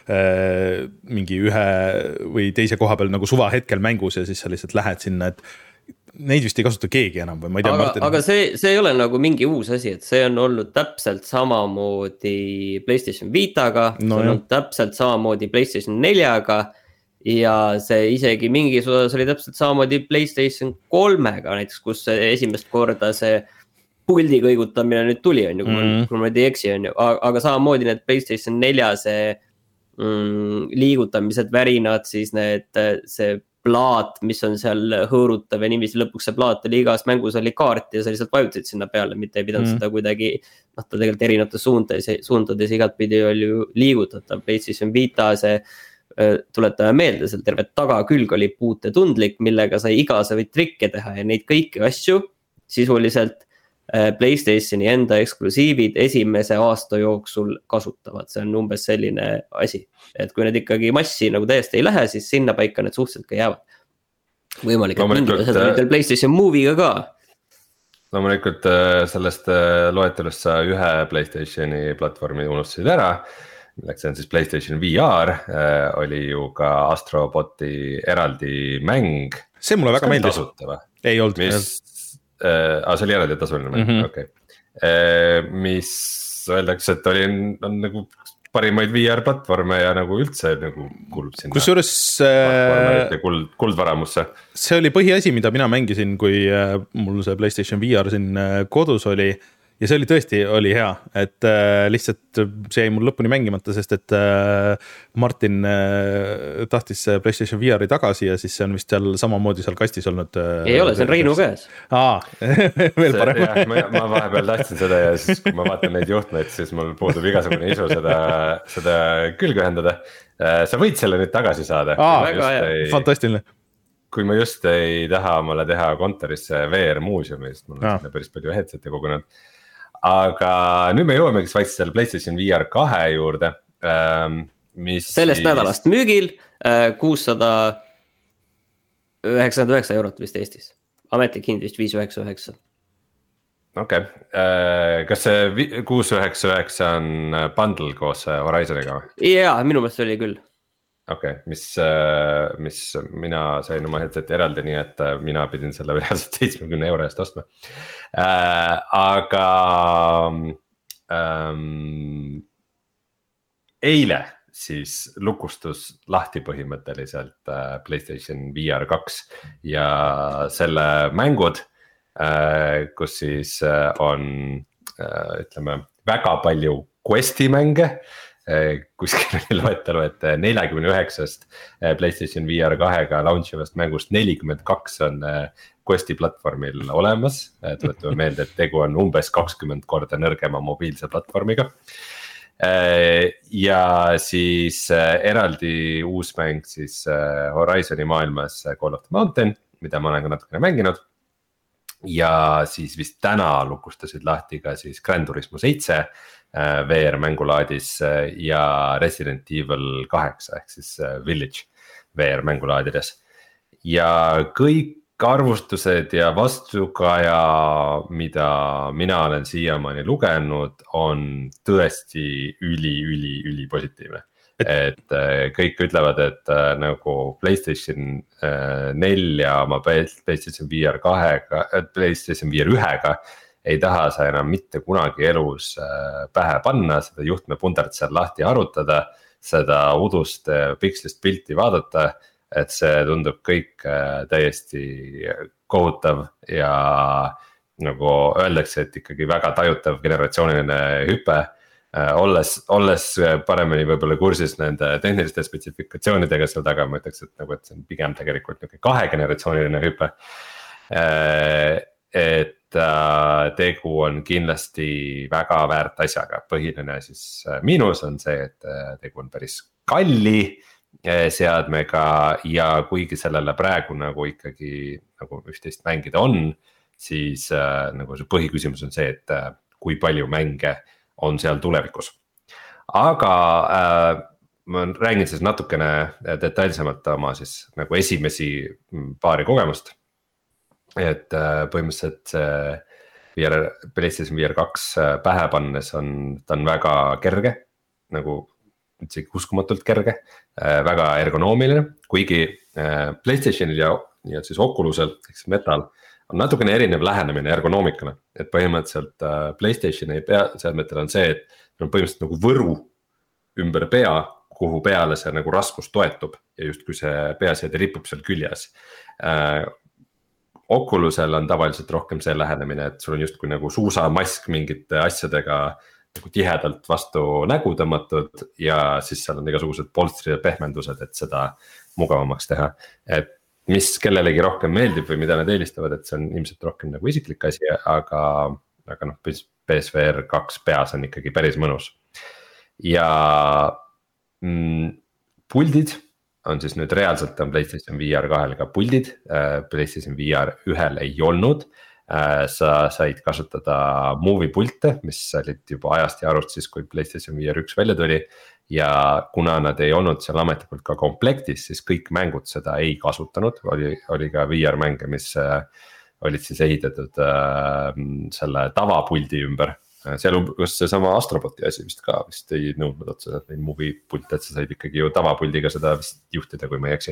mingi ühe või teise koha peal nagu suva hetkel mängus ja siis sa lihtsalt lähed sinna, et neid vist ei kasuta keegi enam või ma ei tea. Aga, aga see, see ei ole nagu mingi uus asi, et see on olnud täpselt samamoodi PlayStation Vitaga no, see on olnud täpselt samamoodi PlayStation neljaga ja see isegi mingis osas oli täpselt samamoodi PlayStation kolmega näiteks, kus esimest korda see puldi kõigutamine nüüd tuli, on ju, kui mm. ma ei eksi, on ju, aga samamoodi need PlayStation nelja see mm, liigutamised, värinad, siis need, see plaat, mis on seal hõõrutav ja niiviisi lõpuks see plaat oli igas mängus oli kaart ja sa lihtsalt vajutasid sinna peale, mitte ei pidanud mm. seda kuidagi, noh ta tegelikult erinevates suundades, suundades igat pidi oli ju liigutatav, PlayStation Vita see tuletame meelde, seal terve tagakülg oli puutetundlik, millega sai igasuguseid trikke teha ja neid kõiki asju sisuliselt PlayStationi enda eksklusiivid esimese aasta jooksul kasutavad, see on umbes selline asi, et kui need ikkagi massi nagu täiesti ei lähe, siis sinna paika need suhteliselt ka jäävad. Võimalik, et mingid asjad olid teil PlayStation Movie'ga ka. Loomulikult sellest loetelust sa ühe PlayStationi platvormi unustasid ära, milleks on siis PlayStation V R, oli ju ka Astroboti eraldi mäng. See mulle väga meeldis. Ei olnud. Mis Äh, aga see oli eraldi tasuline mäng, mm -hmm. okei okay. Mis öeldakse, et oli on nagu parimaid V R platvorme ja nagu üldse nagu kuulub sinna kusjuures äh, kuld, kuldvaramusse. See oli põhiasi, mida mina mängisin, kui äh, mul see PlayStation V R siin äh, kodus oli ja see oli tõesti, oli hea, et äh, lihtsalt see jäi mul lõpuni mängimata, sest et äh, Martin äh, tahtis PlayStation V R-i tagasi ja siis see on vist seal samamoodi seal kastis olnud äh, ei ole, see on Reinu käes Aa, veel see, parem jah, ma, ma vahepeal tahtsin seda ja siis kui ma vaatan neid juhtmeid, siis mul puudub igasugune isu seda, seda külge ühendada. Sa võid selle nüüd tagasi saada. Aa, ei, fantastiline. Kui ma just ei taha mulle teha kontorisse V R muuseumi, sest mul on päris palju headseti kogunud. Aga nüüd me jõuamegi vaikselt selle PlayStation V R kahe juurde, mis sellest siis... nädalast müügil kuussada üheksakümmend üheksa eurot vist Eestis. Ametlik hind vist viis üheksa üheksa. Okei, okay. Kas see kuus üheksa üheksa on bundle koos Horizoniga? Jaa, minu meelest oli küll. Okei, okay. mis, mis mina sain oma headseti eraldi, nii et mina pidin selle reaalselt seitsmekümne euro eest ostma. Äh, aga ähm, eile siis lukustus lahti põhimõtteliselt PlayStation V R kaks ja selle mängud, äh, kus siis on äh, ütleme väga palju questi mänge. Kuskil oli loetelu, et neljakümne üheksast PlayStation V R kahega launchivast mängust nelikümmend kaks on questi platvormil olemas. Tuletame meelde, et tegu on umbes kakskümmend korda nõrgema mobiilse platvormiga. Ja siis eraldi uus mäng siis Horizoni maailmas Call of the Mountain, mida ma olen ka natukene mänginud. Ja siis vist täna lukustasid lahti ka siis Gran Turismo seitse V R mängulaadis ja Resident Evil kaheksa ehk siis Village V R mängulaadides. Ja kõik arvustused ja vastukaja, mida mina olen siiamaani lugenud, on tõesti üli, üli, üli positiivne. Et kõik ütlevad, et nagu PlayStation nelja oma PlayStation V R kahega, PlayStation V R ühega ei taha sa enam mitte kunagi elus pähe panna, seda juhtme pundart seal lahti arutada, seda udust pikslist pilti vaadata, et see tundub kõik täiesti kohutav ja nagu öeldakse, et ikkagi väga tajutav generatsiooniline hüpe. Olles, olles paremini võib-olla kursis nende tehniliste spetsifikatsioonidega seal taga, ma ütleks, et, nagu, et see on pigem tegelikult kahe generatsiooniline hüpe. et äh, tegu on kindlasti väga väärt asjaga, põhiline siis äh, miinus on see, et äh, tegu on päris kalli äh, seadmega ja kuigi sellele praegu nagu ikkagi nagu üht-teist mängida on, siis äh, nagu see põhiküsimus on see, et äh, kui palju mänge on seal tulevikus. Aga äh, ma räägin siis natukene detailsemalt oma siis nagu esimesi paari kogemust. Et äh, põhimõtteliselt see V R, PlayStation V R kaks pähe pannes on, ta on väga kerge, nagu üldse uskumatult kerge, äh, väga ergonoomiline, kuigi äh, PlayStationil ja, ja siis Oculusel, eks Metal on natukene erinev lähenemine ergonoomikale, et põhimõtteliselt äh, PlayStationi pea, seadmetel on see, et on põhimõtteliselt nagu võru ümber pea, kuhu peale see nagu raskus toetub ja just kui see peaseade ripub seal küljes äh, Oculusel on tavaliselt rohkem see lähenemine, et sul on just kui nagu suusamask mingite asjadega nagu tihedalt vastu nägu tõmmatud ja siis seal on igasugused polstrid ja pehmendused, et seda mugavamaks teha. Et mis kellelegi rohkem meeldib või mida nad eelistavad, et see on ilmselt rohkem nagu isiklik asi, aga, aga noh, P S V R kaks peas on ikkagi päris mõnus. Ja mm, puldid on siis nüüd reaalselt on PlayStation V R kahel ka puldid, PlayStation V R ühel ei olnud. Sa said kasutada movie pulte, mis olid juba ajast ja arust siis, kui PlayStation V R üks välja tuli. Ja kuna nad ei olnud seal ametlikult ka komplektis, siis kõik mängud seda ei kasutanud, oli, oli ka V R mänge, mis olid siis ehitatud selle tavapuldi ümber. Seal kas see sama Astroboti asi vist ka vist ei nõudnud otseselt neid movie pulte, et sa said ikkagi ju tavapuldiga seda vist juhtida, kui ma ei eksi.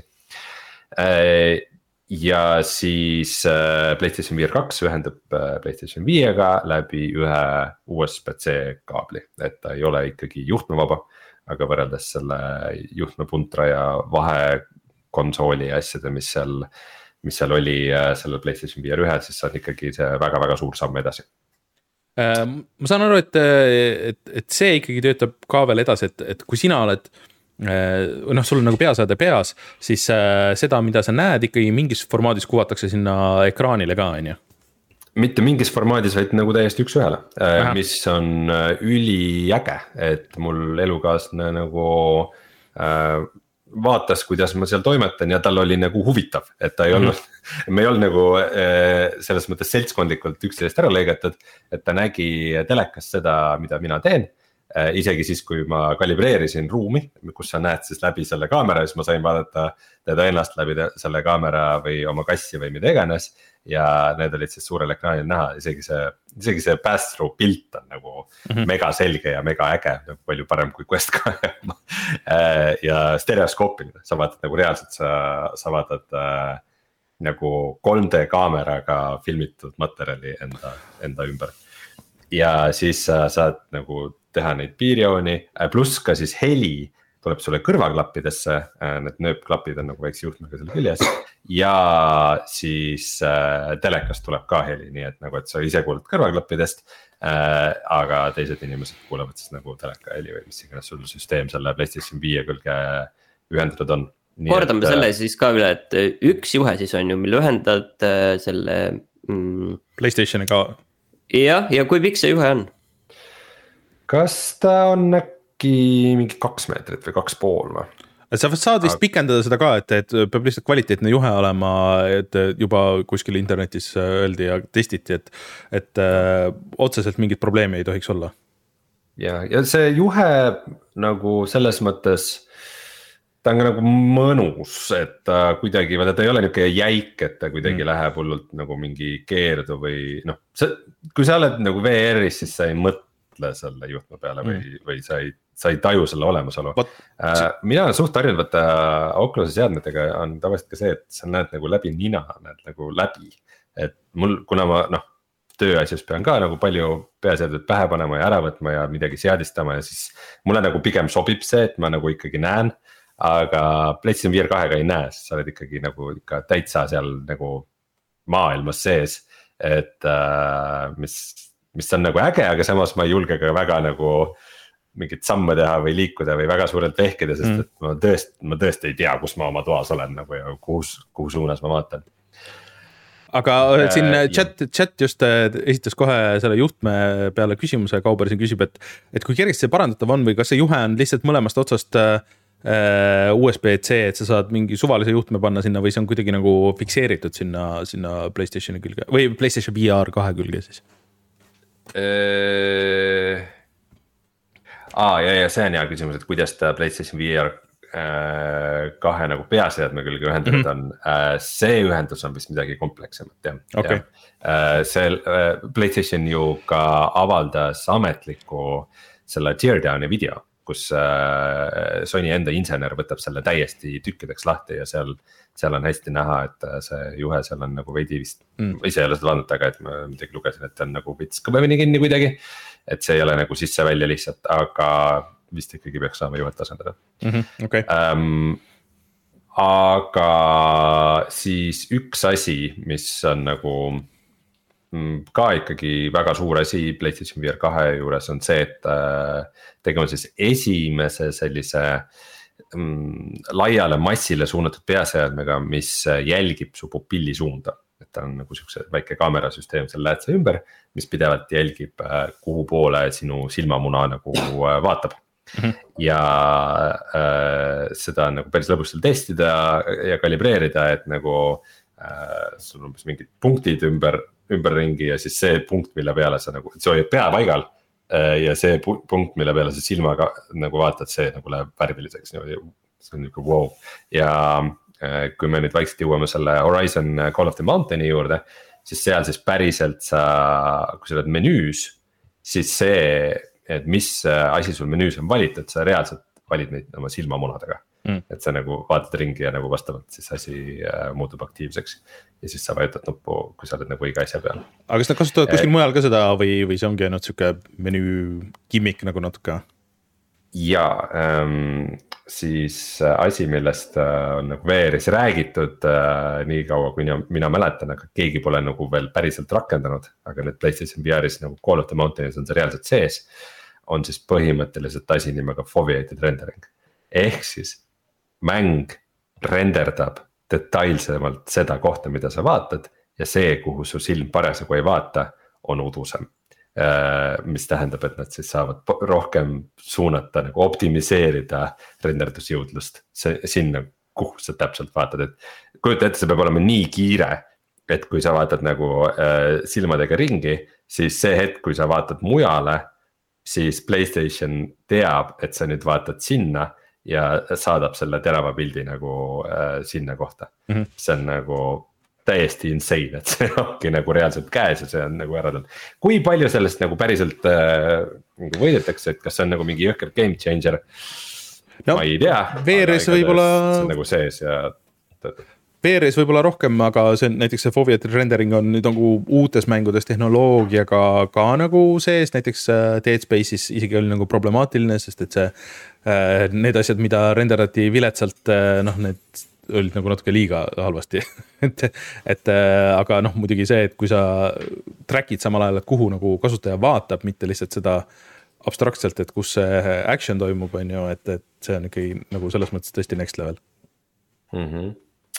Ja siis PlayStation V R kaks ühendab PlayStation viiega läbi ühe U S B C kaabli, et ta ei ole ikkagi juhtmevaba, aga võrreldes selle juhtmepuntra ja vahekonsooli asjade, mis seal, mis seal oli selle PlayStation V R ühe, siis on ikkagi see väga-väga suur samm edasi. Ma saan aru, et, et, et see ikkagi töötab ka veel edasi, et, et kui sina oled, noh, sul on nagu peaseade peas, siis seda, mida sa näed, ikkagi mingis formaadis kuvatakse sinna ekraanile ka, on ju? Mitte mingis formaadis, vaid nagu täiesti üks ühele, mis on üliäge, et mul elukaaslane nagu äh, vaatas, kuidas ma seal toimetan ja tal oli nagu huvitav, et ta ei olnud mm-hmm. me ei olnud nagu selles mõttes seltskondlikult üksteist ära lõigatud, et ta nägi telekas seda, mida mina teen. Isegi siis, kui ma kalibreerisin ruumi, kus sa näed siis läbi selle kaamera, siis ma sain vaadata teda ennast läbi selle kaamera või oma kassi või mida iganes. Ja need olid siis suurel ekraanil näha, isegi see, isegi see pass-through pilt on nagu mm-hmm. mega selge ja mega äge, palju parem kui Quest kahe ja stereoskoopiline, sa vaatad nagu reaalselt, sa, sa vaatad äh, nagu kolm D kaameraga filmitud materjali enda, enda ümber. Ja siis sa saad nagu teha neid piirjooni, pluss ka siis heli tuleb sulle kõrvaklappidesse, need nööpklapid on nagu väikse juhtmega seal küljes. Ja siis äh, telekas tuleb ka heli, nii et nagu, et sa ise kuulad kõrvaklappidest äh,, aga teised inimesed kuulevad siis nagu teleka heli või mis iganes sul süsteem selle PlayStation viie külge ühendatud on. Nii kordame et, selle siis ka üle, et üks juhe siis on ju, mille ühendad äh, selle mm, PlayStationi ka. Ja, ja kui pikk see juhe on? Kas ta on äkki mingi kaks meetrit või kaks pool või? Sa saad vist pikendada seda ka, et, et peab lihtsalt kvaliteetne juhe olema, et juba kuskil internetis öeldi ja testiti, et, et äh, otseselt mingit probleemi ei tohiks olla. Ja, ja see juhe nagu selles mõttes, ta on ka nagu mõnus, et ta kuidagi, ta ei ole niisugune jäik, et ta kuidagi mm. läheb hullult nagu mingi keerdu või noh, kui sa oled nagu V R-is, siis sa ei mõtle selle juhtme peale või, mm. või sa ei, sa ei taju selle olemasolu. Äh, mina olen suht harjunud võtta Oculus'i seadmetega on tavaliselt ka see, et sa näed nagu läbi nina, näed nagu läbi. Et mul, kuna ma noh, tööasjus pean ka nagu palju peaseadet pähe panema ja ära võtma ja midagi seadistama ja siis mulle nagu pigem sobib see, et ma nagu ikkagi näen. Aga PlayStation V R kahega ei näe, sa oled ikkagi nagu ikka täitsa seal nagu maailmas sees, et äh, mis, mis on nagu äge, aga samas ma ei julge ka väga nagu mingit samme teha või liikuda või väga suurelt vehkida, sest mm. et ma tõesti, ma tõesti ei tea, kus ma oma toas olen nagu ja kuhu, kuhu suunas ma vaatan. aga siin äh, chat, chat just esitas kohe selle juhtme peale küsimuse, Kauber siin küsib, et, et kui kergesti see parandatav on või kas see juhe on lihtsalt mõlemast otsast äh, U S B-C, et sa saad mingi suvalise juhtme panna sinna või see on kuidagi nagu fikseeritud sinna, sinna PlayStationi külge või PlayStation V R kahe külge siis? Äh... Aa, ja, ja see on hea küsimus, et kuidas ta PlayStation V R kahe nagu peaseadme külge ühendatud mm -hmm. on, see ühendus on vist midagi kompleksemat jah okay. ja. See PlayStation ju ka avaldas ametliku selle teardowni video, kus Sony enda insener võtab selle täiesti tükkideks lahti ja seal, seal on hästi näha, et see juhe seal on nagu veidi vist mm., ise ei ole seda vaadanud, aga et ma midagi lugesin, et on nagu vits kõvemini kinni kuidagi, et see ei ole nagu sisse välja lihtsalt, aga vist ikkagi peaks saama juhet asendada mm. -hmm, okay. ähm, aga siis üks asi, mis on nagu ka ikkagi väga suur asi PlayStation V R kahe juures on see, et äh, tegema siis esimese sellise mm, laiale massile suunatud peaseadmega, mis jälgib su pupilli suunda. Et ta on nagu siukse väike kaamerasüsteem selle läätse ümber, mis pidevalt jälgib äh, kuhu poole sinu silmamuna nagu äh, vaatab. Mm-hmm. ja äh, seda on nagu päris lõbus seal testida ja kalibreerida, et nagu äh, sul on mingid punktid ümber, ümberringi ja siis see punkt, mille peale sa nagu, see hoiab pea paigal äh, ja see punkt, mille peale sa silmaga nagu vaatad, see nagu läheb värviliseks, see on niisugune wow. Ja äh, kui me nüüd vaikselt jõuame selle Horizon Call of the Mountaini juurde, siis seal siis päriselt sa, kui sa oled menüüs, siis see et mis asi sul menüüs on valitud, sa reaalselt valid neid oma silmamunadega mm.. et sa nagu vaatad ringi ja nagu vastavalt siis asi äh, muutub aktiivseks. Ja siis sa vajutad nuppu, kui sa oled nagu õige asja peal. Aga kas nad kasutavad kuskil et... mujal ka seda või, või see ongi ainult siuke menüü gimmick nagu natuke? Ja ähm, siis asi, millest äh, on nagu V R-is räägitud äh, nii kaua, kui mina, mina mäletan, aga keegi pole nagu veel päriselt rakendanud, aga nüüd PlayStation V R-is nagu Call of the Mountainis on see reaalselt sees, on siis põhimõtteliselt asi nimega foveated rendering. Ehk siis mäng renderdab detailsemalt seda kohta, mida sa vaatad ja see, kuhu su silm parasjagu ei vaata, on udusem. Mis tähendab, et nad siis saavad rohkem suunata, nagu optimiseerida renderdusjõudlust sinna, kuhu sa täpselt vaatad, et kujuta ette, see peab olema nii kiire, et kui sa vaatad nagu äh, silmadega ringi, siis see hetk, kui sa vaatad mujale, siis PlayStation teab, et sa nüüd vaatad sinna ja saadab selle terava pildi nagu äh, sinna kohta mm. -hmm. See on nagu täiesti insane, et see ongi nagu reaalselt käes ja see on nagu ära tulnud. Kui palju sellest nagu päriselt äh, võidetakse, et kas see on nagu mingi jõhker game changer no,? Ma ei tea. V R-is võib-olla. See on nagu sees ja töötab. V R-is võib-olla rohkem, aga see on näiteks see foveated rendering on nüüd nagu uutes mängudes tehnoloogiaga ka nagu sees, näiteks Dead Space'is isegi oli nagu problemaatiline, sest et see, need asjad, mida renderdati viletsalt, noh, need olid nagu natuke liiga halvasti et, et aga noh, muidugi see, et kui sa track'id samal ajal, et kuhu nagu kasutaja vaatab, mitte lihtsalt seda abstraktselt, et kus see action toimub, on ju, et, et see on ikkagi nagu selles mõttes tõesti next level mm-hmm.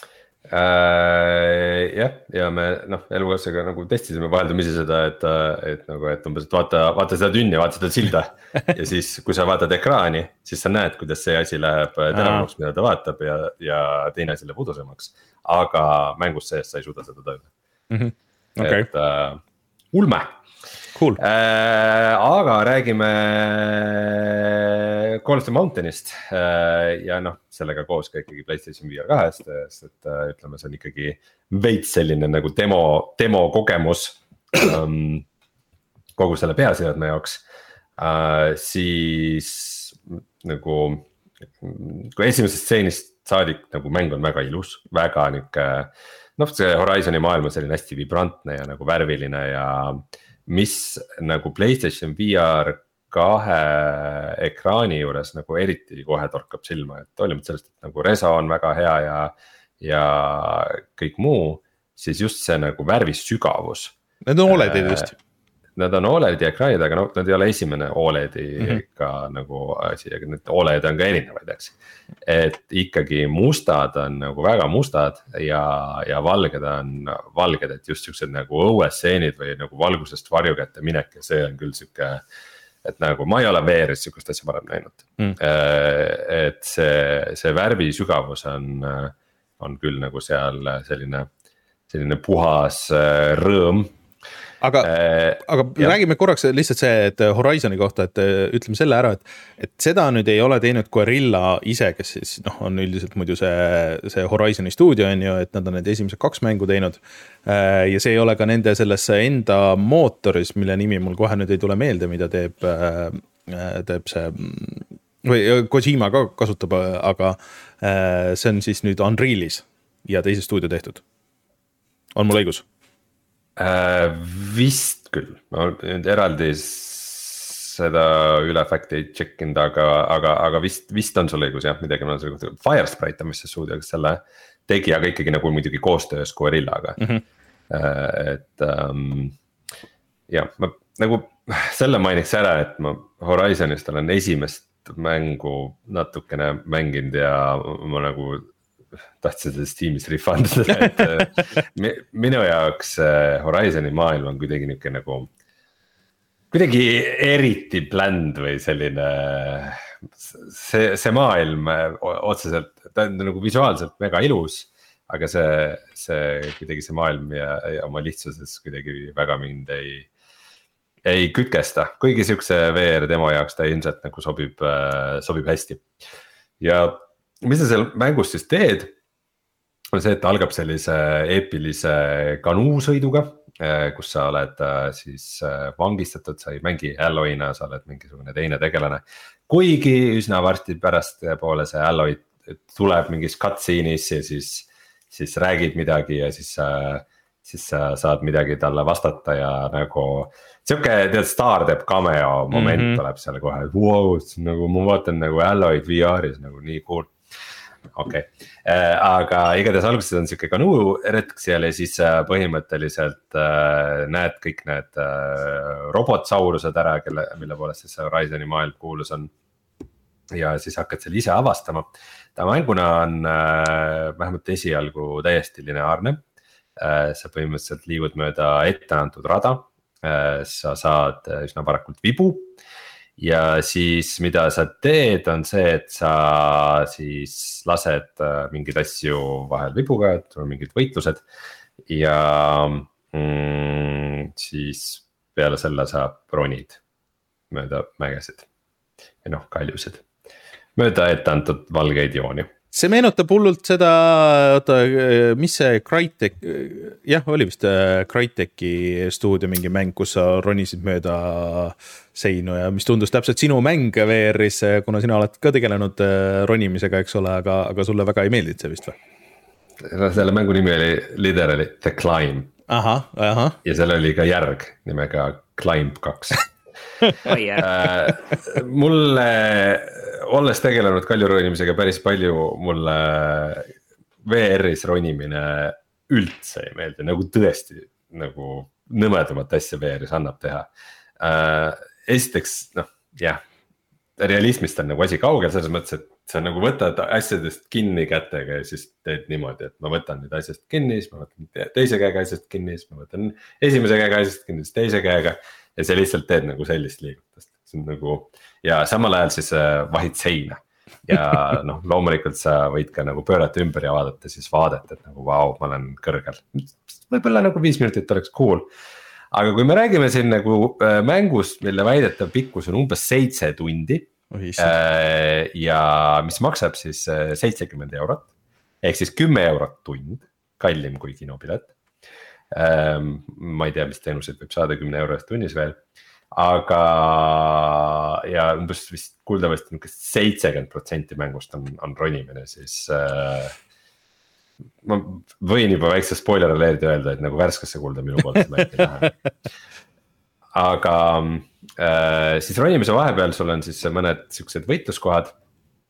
Äh, jah, ja me noh, elukaassega nagu testisime vaheldumisi seda, et, et nagu, et umbes, et vaata, vaata seda tünni, vaata seda silda ja siis, kui sa vaatad ekraani, siis sa näed, kuidas see asi läheb teravamaks, mida ta vaatab ja, ja teine asi läheb udusemaks, aga mängus sees sa ei suuda seda tööda mm-hmm. Okay. Et äh, ulme cool. äh, aga räägime Call of the Mountainist äh, ja noh, sellega koos ka ikkagi PlayStation V R kahest, sest et äh, ütleme, see on ikkagi veits selline nagu demo, demo kogemus ähm, kogu selle peaseadme jaoks äh, siis nagu kui esimesest stseenist saadik nagu mäng on väga ilus, väga niuke noh, see Horizoni maailm on selline hästi vibrantne ja nagu värviline ja mis nagu PlayStation V R kahe ekraani juures nagu eriti kohe torkab silma, et olimata sellest, et nagu reso on väga hea ja, ja kõik muu, siis just see nagu värvis sügavus. Need on O L E D-d just. nad on Oledi ekraanid, aga no nad ei ole esimene Oledi mm -hmm. ka nagu asi, aga need Oled on ka erinevaid, eks. et ikkagi mustad on nagu väga mustad ja, ja valged on valged, et just siuksed nagu õuestseenid või nagu valgusest varjukätte minek ja see on küll siuke. et nagu ma ei ole V R-is sihukest asja varem näinud mm., et see, see värvi sügavus on, on küll nagu seal selline, selline puhas rõõm. aga äh,, aga ja. räägime korraks lihtsalt see, et Horizoni kohta, et ütleme selle ära, et, et seda nüüd ei ole teinud Guerrilla ise, kes siis noh, on üldiselt muidu see, see Horizoni stuudio on ju, et nad on need esimesed kaks mängu teinud. ja see ei ole ka nende sellesse enda mootoris, mille nimi mul kohe nüüd ei tule meelde, mida teeb, teeb see või Kojima ka kasutab, aga see on siis nüüd Unrealis ja teise stuudio tehtud. On mul õigus? Äh, vist küll, ma nüüd eraldi seda üle fakti ei tšekkinud, aga, aga, aga vist, vist on sul õigus jah, midagi on selle kohta. Firesprite on vist see stuudio, kes selle tegi, aga ikkagi nagu muidugi koostöös Guerillaga mm. -hmm. et um, jah, ma nagu selle mainiks ära, et ma Horizonist olen esimest mängu natukene mänginud ja ma nagu tahtsin sellest tiimis rifandada, et minu jaoks Horizoni maailm on kuidagi niuke nagu, kuidagi eriti bland või selline, see, see maailm otseselt, ta on nagu visuaalselt mega ilus, aga see, see kuidagi see maailm ja, ja oma lihtsuses kuidagi väga mind ei, ei kütkesta, kuigi siukse V R demo jaoks ta ilmselt nagu sobib, sobib hästi. Ja mis sa seal mängus siis teed, on see, et ta algab sellise eepilise kanuusõiduga, kus sa oled siis vangistatud, sa ei mängi Alloyna, sa oled mingisugune teine tegelane. Kuigi üsna varsti pärast poole see Alloy tuleb mingis cutscene'is ja siis, siis räägib midagi ja siis, siis sa saad midagi talle vastata ja nagu siuke tead Star teeb cameo moment mm -hmm. tuleb seal kohe, et wow, nagu ma vaatan nagu Alloy'd V R-is nagu nii cool. okei okay. äh,, aga igatahes alguses on siuke kanuu retk seal ja siis äh, põhimõtteliselt äh, näed kõik need äh, robotsaurused ära, kelle, mille poolest siis Horizoni maailm kuulus on. Ja siis hakkad seal ise avastama. ta mänguna on äh, vähemalt esialgu täiesti lineaarne äh,. sa põhimõtteliselt liigud mööda ette antud rada äh,, sa saad üsna varakult vibu. Ja siis mida sa teed on see, et sa siis lased mingeid asju vahel vibuga, et sul on mingid võitlused. Ja mm, siis peale selle sa ronid mööda mägesid ja noh kaljusid, mööda ette antud valgeid jooni. See meenutab hullult seda, oota, mis see Crytek, jah, oli vist Cryteki stuudio mingi mäng, kus sa ronisid mööda seinu ja mis tundus täpselt sinu mäng V R-is, kuna sina oled ka tegelenud ronimisega, eks ole, aga, aga sulle väga ei meeldinud see vist või? Selle mängu nimi oli literally The Climb. Aha, aha. Ja seal oli ka järg nimega Climb kaks. oh, yeah. Mulle, olles tegelenud kaljuronimisega päris palju, mulle V R-is ronimine üldse ei meeldi, nagu tõesti nagu nõmedamat asja V R-is annab teha. Esiteks, noh, jah, realismist on nagu asi kaugel, selles mõttes, et sa nagu võtad asjadest kinni kätega ja siis teed niimoodi, et ma võtan nüüd asjast kinni, siis ma võtan teise käega asjast kinni, siis ma võtan esimese käega asjast kinni, siis teise käega. Ja see lihtsalt teed nagu sellist liigutust. See on nagu, ja samal ajal siis vahid seina. Ja noh, loomulikult sa võid ka nagu pöörata ümber ja vaadata siis vaadet, et nagu vau, ma olen kõrgel. Võib-olla nagu viis minutit oleks cool. Aga kui me räägime siin nagu mängust, mille väidetav pikkus on umbes seitse tundi. Äh, ja mis maksab siis seitsekümmend eurot. Ehk siis kümme eurot tund, kallim kui kinopilet. Ähm, ma ei tea, mis teenuseid võib saada kümne euro eest tunnis veel. Aga ja umbes vist kuuldavasti seitsekümmend protsenti mängust on, on ronimine, siis äh, ma võin juba väikse spoiler alerti öelda, et nagu värskesse kuulda minu poolt see mäng ei lähe. Aga äh, siis ronimise vahepeal sul on siis mõned siuksed võitluskohad.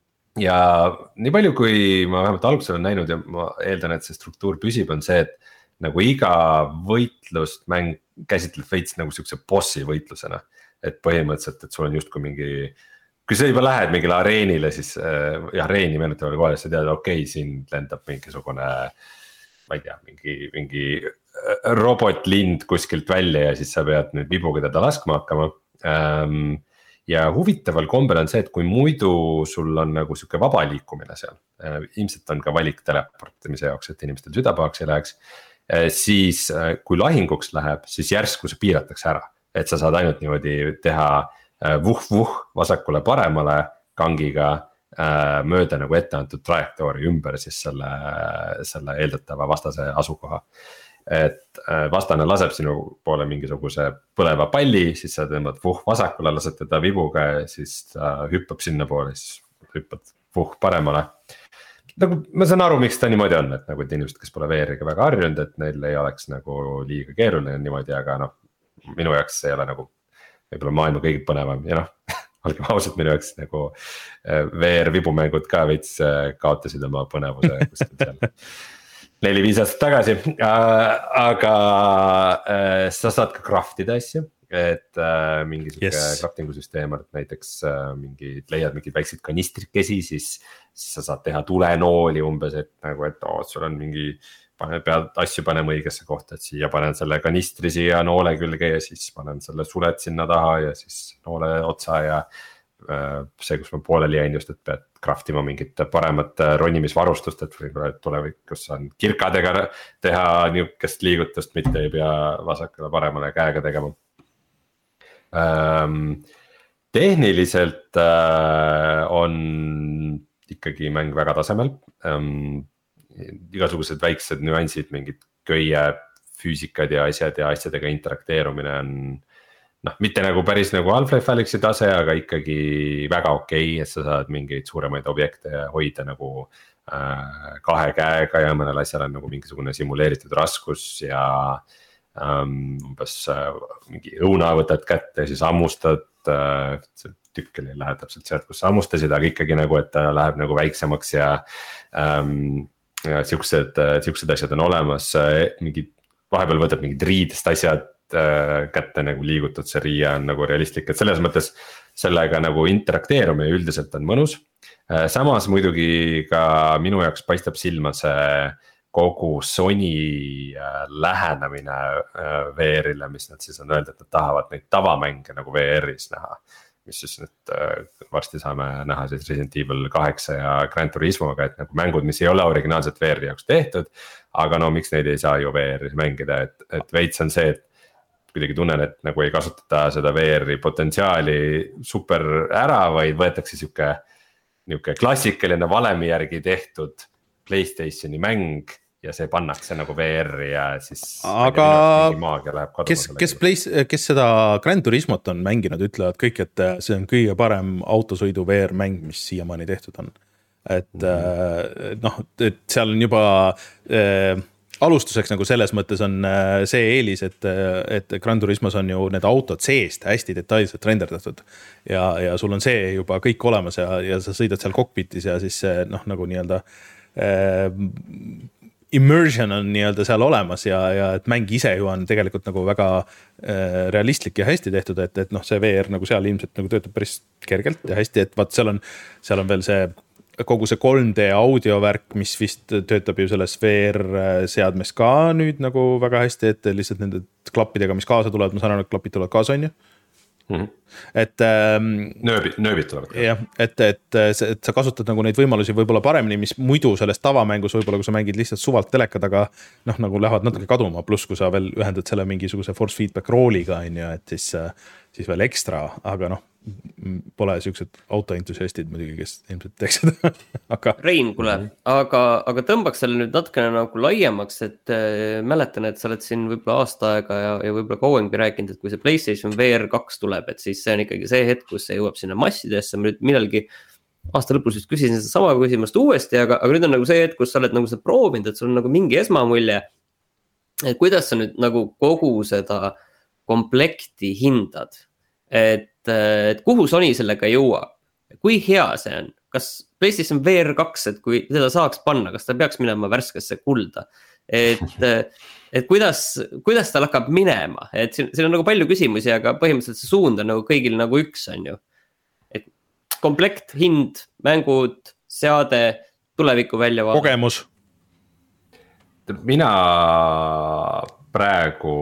Ja nii palju, kui ma vähemalt alguses olen näinud ja ma eeldan, et see struktuur püsib, on see, et nagu iga võitlust mäng käsitleb veits nagu siukse bossi võitlusena. Et põhimõtteliselt, et sul on justkui mingi, kui sa juba lähed mingile areenile, siis äh, areeni meenutavale kohale, sa tead, okei okay,, siin lendab mingisugune, ma ei tea, mingi, mingi robotlind kuskilt välja ja siis sa pead nüüd vibuga teda laskma hakkama ähm, ja huvitaval kombel on see, et kui muidu sul on nagu siuke vaba liikumine seal, äh, ilmselt on ka valik teleportimise jaoks, et inimestel südapahaks ei läheks, äh, siis äh, kui lahinguks läheb, siis järsku see piiratakse ära, et sa saad ainult niimoodi teha äh, vuh-vuh vasakule paremale kangiga äh, mööda nagu ette antud trajektoori ümber siis selle, selle eeldatava vastase asukoha. Et vastane laseb sinu poole mingisuguse põleva palli, siis sa tõmbad vuh vasakule, lased teda vibuga ja siis ta hüppab sinna poole, siis hüppad vuh paremale. Nagu ma saan aru, miks ta niimoodi on, et nagu et inimesed, kes pole V R-iga väga harjunud, et neil ei oleks nagu liiga keeruline niimoodi, aga noh, minu jaoks ei ole nagu võib-olla maailma kõige põnevam ja noh, olgem ausalt, minu jaoks nagu V R vibumängud ka veits kaotasid oma põnevuse kuskil seal. neli-viis aastat tagasi, aga äh, sa saad ka craftida asju, et äh, mingi siuke yes. crafting'u süsteem, et näiteks äh, mingi, leiad mingid väiksed kanistrikesi, siis, siis sa saad teha tulenooli umbes, et nagu, et oo, sul on mingi, pane, pead asju panema õigesse kohta, et siia panen selle kanistri siia noole külge ja siis panen selle sulet sinna taha ja siis noole otsa ja see, kus ma pooleli jäin just, et pead craftima mingit paremat ronimisvarustust, et võib-olla tulevikus on kirkadega teha niukest liigutust, mitte ei pea vasakule paremale käega tegema. Ähm, tehniliselt äh, on ikkagi mäng väga tasemel. Ähm, igasugused väiksed nüansid, mingid köie füüsikad ja asjad ja asjadega interakteerumine on noh, mitte nagu päris nagu Half-Life Alyxi tase, aga ikkagi väga okei, et sa saad mingeid suuremaid objekte hoida nagu äh, kahe käega ja mõnel asjal on nagu mingisugune simuleeritud raskus ja ähm, umbes äh, mingi õuna võtad kätte ja siis hammustad äh,, see tükkel ei lähe täpselt sealt, kus sa hammustasid, aga ikkagi nagu, et ta läheb nagu väiksemaks ja, ähm, ja siuksed, siuksed asjad on olemas, mingid, vahepeal võtab mingid riidest asjad kätte nagu liigutud, see riia on nagu realistlik, et selles mõttes sellega nagu interakteerumine üldiselt on mõnus. Samas muidugi ka minu jaoks paistab silma see kogu Sony lähenemine V R-ile, mis nad siis on öeldud, et nad tahavad neid tavamänge nagu V R-is näha. Mis siis nüüd varsti saame näha siis Resident Evil kaheksa ja Gran Turismoga, et nagu mängud, mis ei ole originaalselt V R-i jaoks tehtud, aga no miks neid ei saa ju V R-is mängida, et, et veits on see, et kuidagi tunnen, et nagu ei kasutata seda V R-i potentsiaali super ära, vaid võetakse siuke, niuke klassikaline valemi järgi tehtud PlayStationi mäng ja see pannakse nagu V R-i ja siis aga kes, kes, place, kes seda Gran Turismot on mänginud, ütlevad kõik, et see on kõige parem autosõidu V R-mäng, mis siiamaani tehtud on. Et mm-hmm. noh, et seal on juba äh, alustuseks nagu selles mõttes on see eelis, et, et Gran Turismos on ju need autod seest hästi detailselt renderdatud ja, ja sul on see juba kõik olemas ja, ja sa sõidad seal cockpitis ja siis noh, nagu nii-öelda äh, immersion on nii-öelda seal olemas ja, ja et mäng ise ju on tegelikult nagu väga äh, realistlik ja hästi tehtud, et, et noh, see V R nagu seal ilmselt nagu töötab päris kergelt ja hästi, et vaat seal on, seal on veel see kogu see kolm D audiovärk, mis vist töötab ju selles V R seadmes ka nüüd nagu väga hästi, et lihtsalt nende klappidega, mis kaasa tulevad, ma saan aru, et klapid tulevad kaasa, on ju? Mm-hmm. Et ähm, nööbid, nööbid tulevad. Jah, et, et, et sa kasutad nagu neid võimalusi võib-olla paremini, mis muidu selles tavamängus võib-olla, kui sa mängid lihtsalt suvalt telekad, aga noh, nagu lähevad natuke kaduma, pluss kui sa veel ühendad selle mingisuguse force feedback rooliga, on ju, et siis, siis veel ekstra, aga noh, pole siuksed autoentusiastid muidugi, kes ilmselt teeks seda. aga... Rein, kuule, aga, aga tõmbaks selle nüüd natukene nagu laiemaks, et äh, mäletan, et sa oled siin võib-olla aasta aega ja, ja võib-olla kauemgi rääkinud, et kui see PlayStation V R kaks tuleb, et siis see on ikkagi see hetk, kus see jõuab sinna massidesse. Ma nüüd midalgi aasta lõpus just küsisin seda sama küsimust uuesti, aga, aga nüüd on nagu see hetk, kus sa oled nagu seda proovinud, et sul on nagu mingi esmamulje, et kuidas sa nüüd nagu kogu seda komplekti hindad, et et kuhu Sony sellega jõuab, kui hea see on, kas PlayStation V R kaks, et kui seda saaks panna, kas ta peaks minema värskesse kulda, et, et kuidas, kuidas tal hakkab minema, et siin, siin on nagu palju küsimusi, aga põhimõtteliselt see suund on nagu kõigil nagu üks on ju. Et komplekt, hind, mängud, seade, tuleviku väljavaade. Kogemus. Mina praegu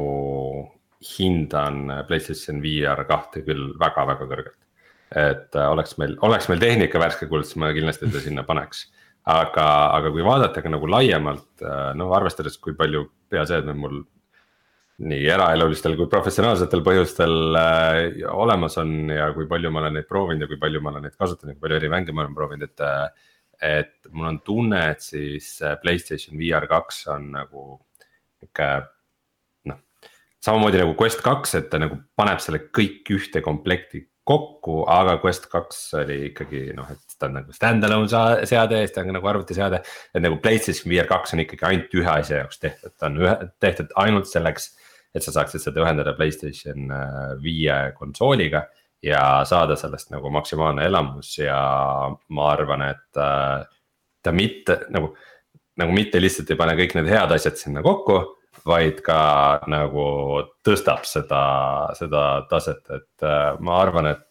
hindan PlayStation V R kahte küll väga-väga kõrgelt. Et oleks meil, oleks meil tehnika värske kuld, siis ma kindlasti ta sinna paneks. Aga, aga kui vaadata ka nagu laiemalt, no arvestades kui palju peaseadmed mul nii eraelulistel kui professionaalsetel põhjustel äh, olemas on ja kui palju ma olen neid proovinud ja kui palju ma olen neid kasutanud ja kui palju eri mänge ma olen proovinud, et, et mul on tunne, et siis PlayStation V R kaks on nagu ikka noh, samamoodi nagu Quest kaks, et ta nagu paneb selle kõik ühte komplekti kokku, aga Quest kaks oli ikkagi noh, et ta on nagu stand-alone seade, ta on nagu arvutiseade, et nagu PlayStation V R kaks on ikkagi ainult ühe asja jaoks tehtud, ta on ühe, tehtud ainult selleks, et sa saaksid seda ühendada PlayStation viie konsooliga ja saada sellest nagu maksimaalne elamus ja ma arvan, et ta mitte nagu, nagu mitte lihtsalt ei pane kõik need head asjad sinna kokku, vaid ka nagu tõstab seda, seda taset, et ma arvan, et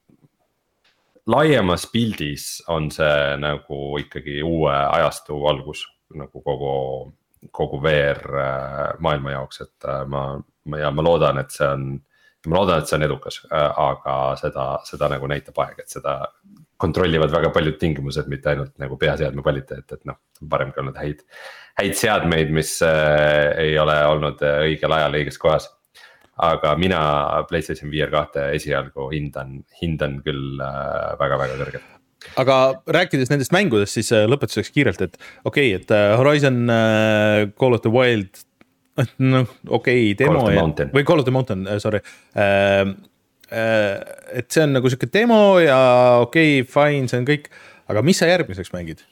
laiemas pildis on see nagu ikkagi uue ajastu algus nagu kogu, kogu V R maailma jaoks, et ma, ma, ja ma loodan, et see on, ma loodan, et see on edukas, aga seda, seda nagu näitab aeg, et seda kontrollivad väga paljud tingimused, mitte ainult nagu peaseadme kvaliteet, et noh, parem ka olnud häid, häid seadmeid, mis äh, ei ole olnud õigel ajal õiges kohas. Aga mina PlayStation V R kahte esialgu hindan, hindan küll äh, väga-väga kõrgelt. Aga rääkides nendest mängudest, siis lõpetuseks kiirelt, et okei, okay, et Horizon uh, Call of the Wild, noh okei okay, demo ja, või Call of the Mountain, sorry uh, et see on nagu siuke demo ja okei okay,, fine, see on kõik, aga mis sa järgmiseks mängid?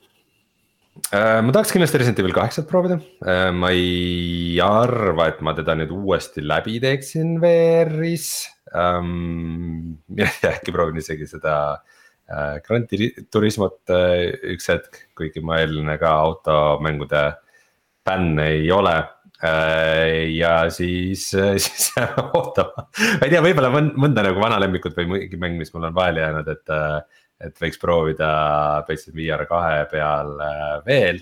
Ma tahaks kindlasti Resident Evil kaheksat proovida, ma ei arva, et ma teda nüüd uuesti läbi teeksin V R-is um,. Äkki proovin isegi seda uh, Gran Turismot uh, üks hetk, kuigi ma eelne ka automängude fänn ei ole. Ja siis, siis ootama, ma ei tea, võib-olla mõnda nagu vana lemmikut või mingi mäng, mis mul on vahel jäänud, et, et võiks proovida PlayStation V R kahe peal veel.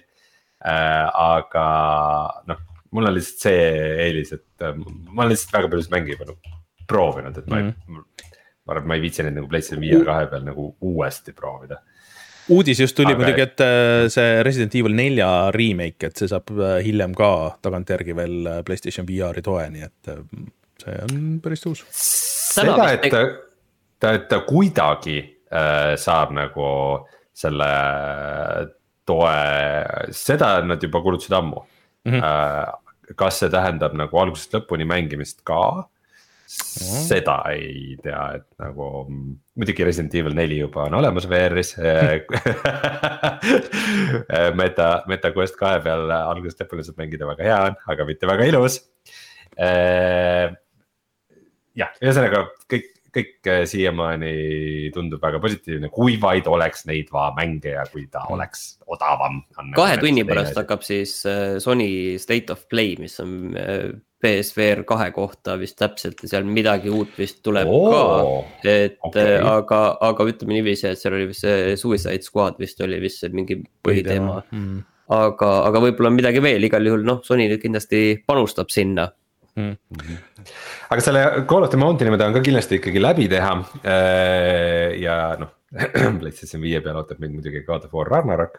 Aga noh, mul on lihtsalt see eelis, et ma olen lihtsalt väga palju mängi juba nagu proovinud, et ma ei, ma arvan, ma ei viitsi neid nagu PlayStation V R kahe peal nagu uuesti proovida. Uudis just tuli aga... muidugi, et see Resident Evil neljä remake, et see saab hiljem ka tagant järgi veel PlayStation V R-i toe, nii et see on päris uus. Seda, et ta, ta, ta kuidagi äh, saab nagu selle toe, seda nad juba kulutasid ammu. Mm-hmm. Äh, kas see tähendab nagu algusest lõpuni mängimist ka? Seda ei tea, et nagu muidugi Resident Evil neli juba on olemas V R-is Meta, Meta Quest kahe peal algusest lõpuni saab mängida väga hea on, aga mitte väga ilus. Jah, ühesõnaga kõik, kõik siiamaani tundub väga positiivne, kui vaid oleks neid va mänge ja kui ta oleks odavam. Kahe tunni pärast hakkab siis Sony State of Play, mis on P S V R kahe kohta vist täpselt ja seal midagi uut vist tuleb oh, ka, et okay. aga, aga ütleme niiviisi, et seal oli vist see Suicide Squad vist oli vist see mingi põhiteema, mm. aga, aga võib-olla on midagi veel, igal juhul noh, Sony kindlasti panustab sinna. Mm. Aga selle Call of the Mountaini ma tahan ka kindlasti ikkagi läbi teha ja noh, PlayStation viie peal ootab mind muidugi God of War Ragnarok.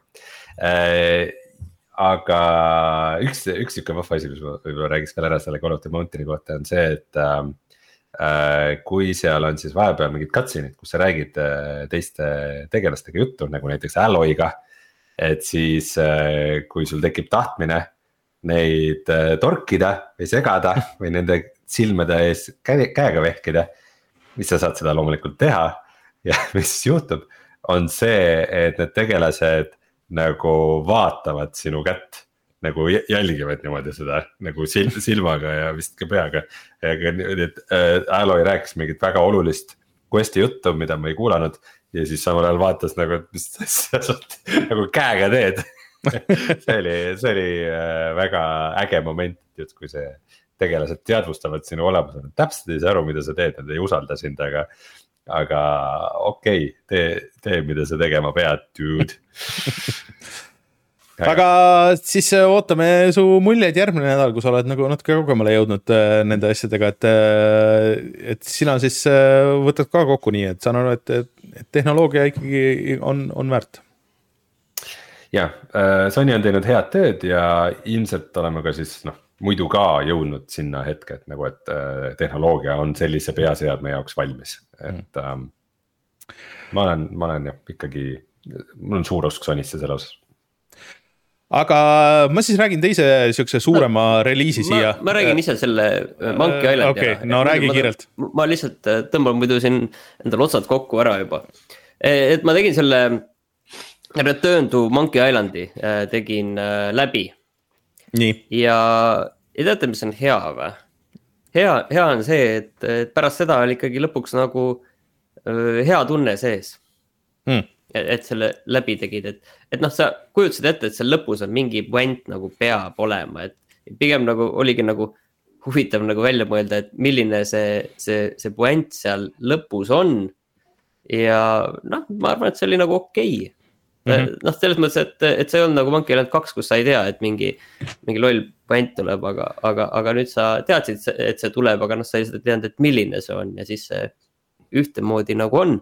Aga üks, üks siuke vahva asi, mis ma võib-olla räägiks veel ära selle Call of the Mountaini kohta on see, et äh, kui seal on siis vahepeal mingid cutscene'id, kus sa räägid äh, teiste tegelastega juttu, nagu näiteks Aloy'ga, et siis äh, kui sul tekib tahtmine neid äh, torkida või segada või nende silmade ees kä- käega vehkida, mis sa saad seda loomulikult teha ja mis juhtub, on see, et need tegelased nagu vaatavad sinu kätt, nagu jälgivad niimoodi seda nagu sil- silmaga ja vist ka peaga. Et äh, Aloy rääkis mingit väga olulist questi juttu, mida ma ei kuulanud ja siis samal ajal vaatas nagu, et mis sa nagu käega teed see oli, see oli väga äge moment, just kui see tegelased teadvustavad sinu olemusele, täpselt ei saa aru, mida sa teed, nad ei usalda sind, aga aga okei okay,, tee, tee, mida sa tegema pead, dude. aga siis ootame su muljeid järgmine nädal, kui sa oled nagu natuke kaugemale jõudnud nende asjadega, et, et sina siis võtad ka kokku nii, et saan aru, et, et tehnoloogia ikkagi on, on väärt. Ja, Sony on teinud head tööd ja ilmselt oleme ka siis noh, muidu ka jõudnud sinna hetke, et nagu, et tehnoloogia on sellise peaseadme jaoks valmis, et ähm, ma olen, ma olen jah, ikkagi, mul on suur usk Sonysse selle osas. Aga ma siis räägin teise siukse suurema no, reliisi siia. Ma räägin ise selle Monkey Islandi. Okei, okay, no räägi ma, kiirelt. Ma lihtsalt tõmban muidu siin endal otsad kokku ära juba. Et ma tegin selle Return to Monkey Islandi, tegin läbi. Nii. Ja, ja teate, mis on hea või? Hea, hea on see, et, et pärast seda oli ikkagi lõpuks nagu hea tunne sees. Hmm. Et, et selle läbi tegid, et, et noh, sa kujutasid ette, et seal lõpus on mingi puent nagu peab olema, et pigem nagu oligi nagu huvitav nagu välja mõelda, et milline see, see, see puent seal lõpus on. Ja noh, ma arvan, et see oli nagu okei. Mm-hmm. Noh, selles mõttes, et, et see on nagu Monkey Island kaks, kus sa ei tea, et mingi, mingi loll puent tuleb, aga, aga, aga nüüd sa teadsid, et see tuleb, aga noh, sa ei teadnud, et milline see on ja siis see ühtemoodi nagu on.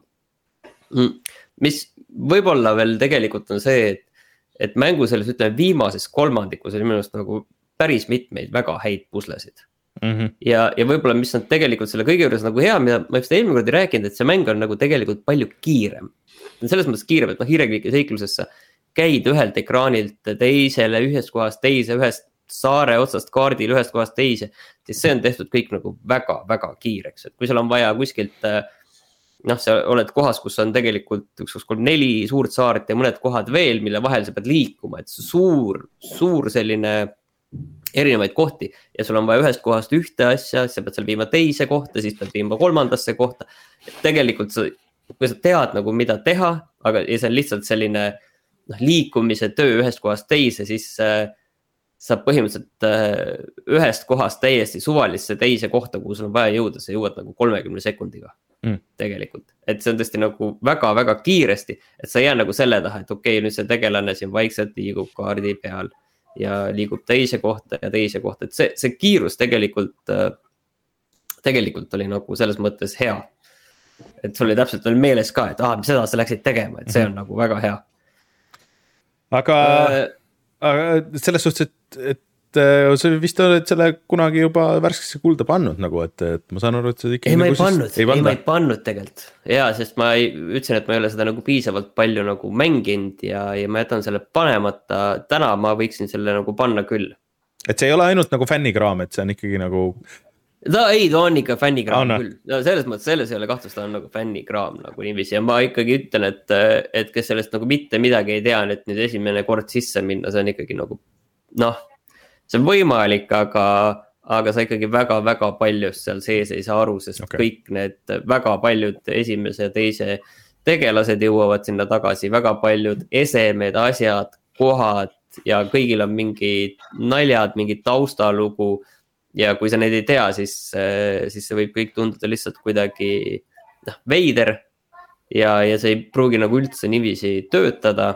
Mis võib-olla veel tegelikult on see, et, et mängu selles ütleme viimases kolmandikus oli minu arust nagu päris mitmeid väga häid puslesid. Mm-hmm. Ja, ja võib-olla mis on tegelikult selle kõige juures nagu hea, mida ma just eelmine kord ei rääkinud, et see mäng on nagu tegelikult palju kiirem. Selles mõttes kiirem, et noh, hiirekliki seiklusesse käid ühelt ekraanilt teisele, ühest kohast teise, ühest saare otsast kaardil, ühest kohast teise, siis see on tehtud kõik nagu väga, väga kiireks. Et kui seal on vaja kuskilt, noh, sa oled kohas, kus on tegelikult üks, kolm, neli suurt saart ja mõned kohad veel, mille vahel sa pead liikuma, et suur, suur selline erinevaid kohti ja sul on vaja ühest kohast ühte asja, sa pead seal viima teise kohta, siis pead viima kolmandasse kohta. Et tegelikult sa kui sa tead nagu mida teha, aga ja see on lihtsalt selline noh, liikumise töö ühest kohast teise, siis äh, sa põhimõtteliselt äh, ühest kohast täiesti suvalisse teise kohta, kuhu sul on vaja jõuda, sa jõuad nagu kolmekümne sekundiga mm. tegelikult. Et see on tõesti nagu väga-väga kiiresti, et sa jää nagu selle taha, et okei, okay, nüüd see tegelane siin vaikselt liigub kaardi peal ja liigub teise kohta ja teise kohta, et see, see kiirus tegelikult, äh, tegelikult oli nagu selles mõttes hea. Et sul oli täpselt oli meeles ka, et ah, seda sa läksid tegema, et see on mm-hmm. nagu väga hea. Aga, äh, aga selles suhtes, et, et sa vist oled selle kunagi juba värskesse kulda pannud nagu, et, et ma saan aru, et see ei, ma ei pannud, ei, ei ma ei pannud tegelikult. Jaa, sest ma ei, ütlesin, et ma ei ole seda nagu piisavalt palju nagu mänginud ja, ja ma jätan selle panemata. Täna ma võiksin selle nagu panna küll. Et see ei ole ainult nagu fännikraam, et see on ikkagi nagu... Ta ei, ta on ikka fännikraam oh, no. küll. No, selles mõttes, selles ei ole kahtlust, ta on nagu fännikraam nagu niiviisi. Ja ma ikkagi ütlen, et, et kes sellest nagu mitte midagi ei tea, et nüüd esimene kord sisse minna, see on ikkagi nagu, noh, see on võimalik, aga, aga sa ikkagi väga-väga paljust seal sees ei saa aru, sest okay. kõik need väga paljud esimese ja teise tegelased jõuavad sinna tagasi, väga paljud esemed, asjad, kohad ja kõigil on mingi naljad, mingi taustalugu. Ja kui sa neid ei tea, siis, siis see võib kõik tunduda lihtsalt kuidagi noh, veider ja, ja see ei pruugi nagu üldse niiviisi töötada.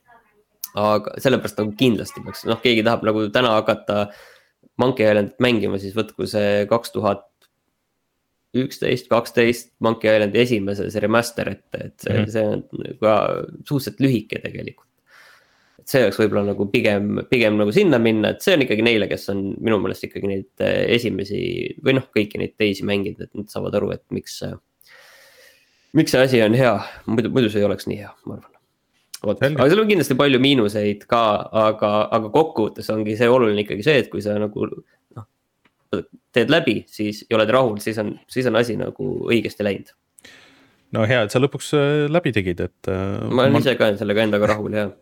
Aga sellepärast nagu kindlasti peaks, noh, keegi tahab nagu täna hakata Monkey Islandit mängima, siis võtku see kaks tuhat üksteist kaksteist Monkey Islandi esimese see remaster, et, et see, mm-hmm. see on ka suhteliselt lühike tegelikult. See oleks võib-olla nagu pigem, pigem nagu sinna minna, et see on ikkagi neile, kes on minu meelest ikkagi neid esimesi või noh, kõiki neid teisi mängida, et nad saavad aru, et miks, miks see asi on hea, muidu, muidu see ei oleks nii hea, ma arvan. Oot, aga seal on kindlasti palju miinuseid ka, aga, aga kokkuvõttes ongi see oluline ikkagi see, et kui sa nagu noh, teed läbi, siis ei oled rahul, siis on, siis on asi nagu õigesti läinud. No hea, et sa lõpuks läbi tegid, et... Ma olen ma... ise ka sellega endaga rahul, jah.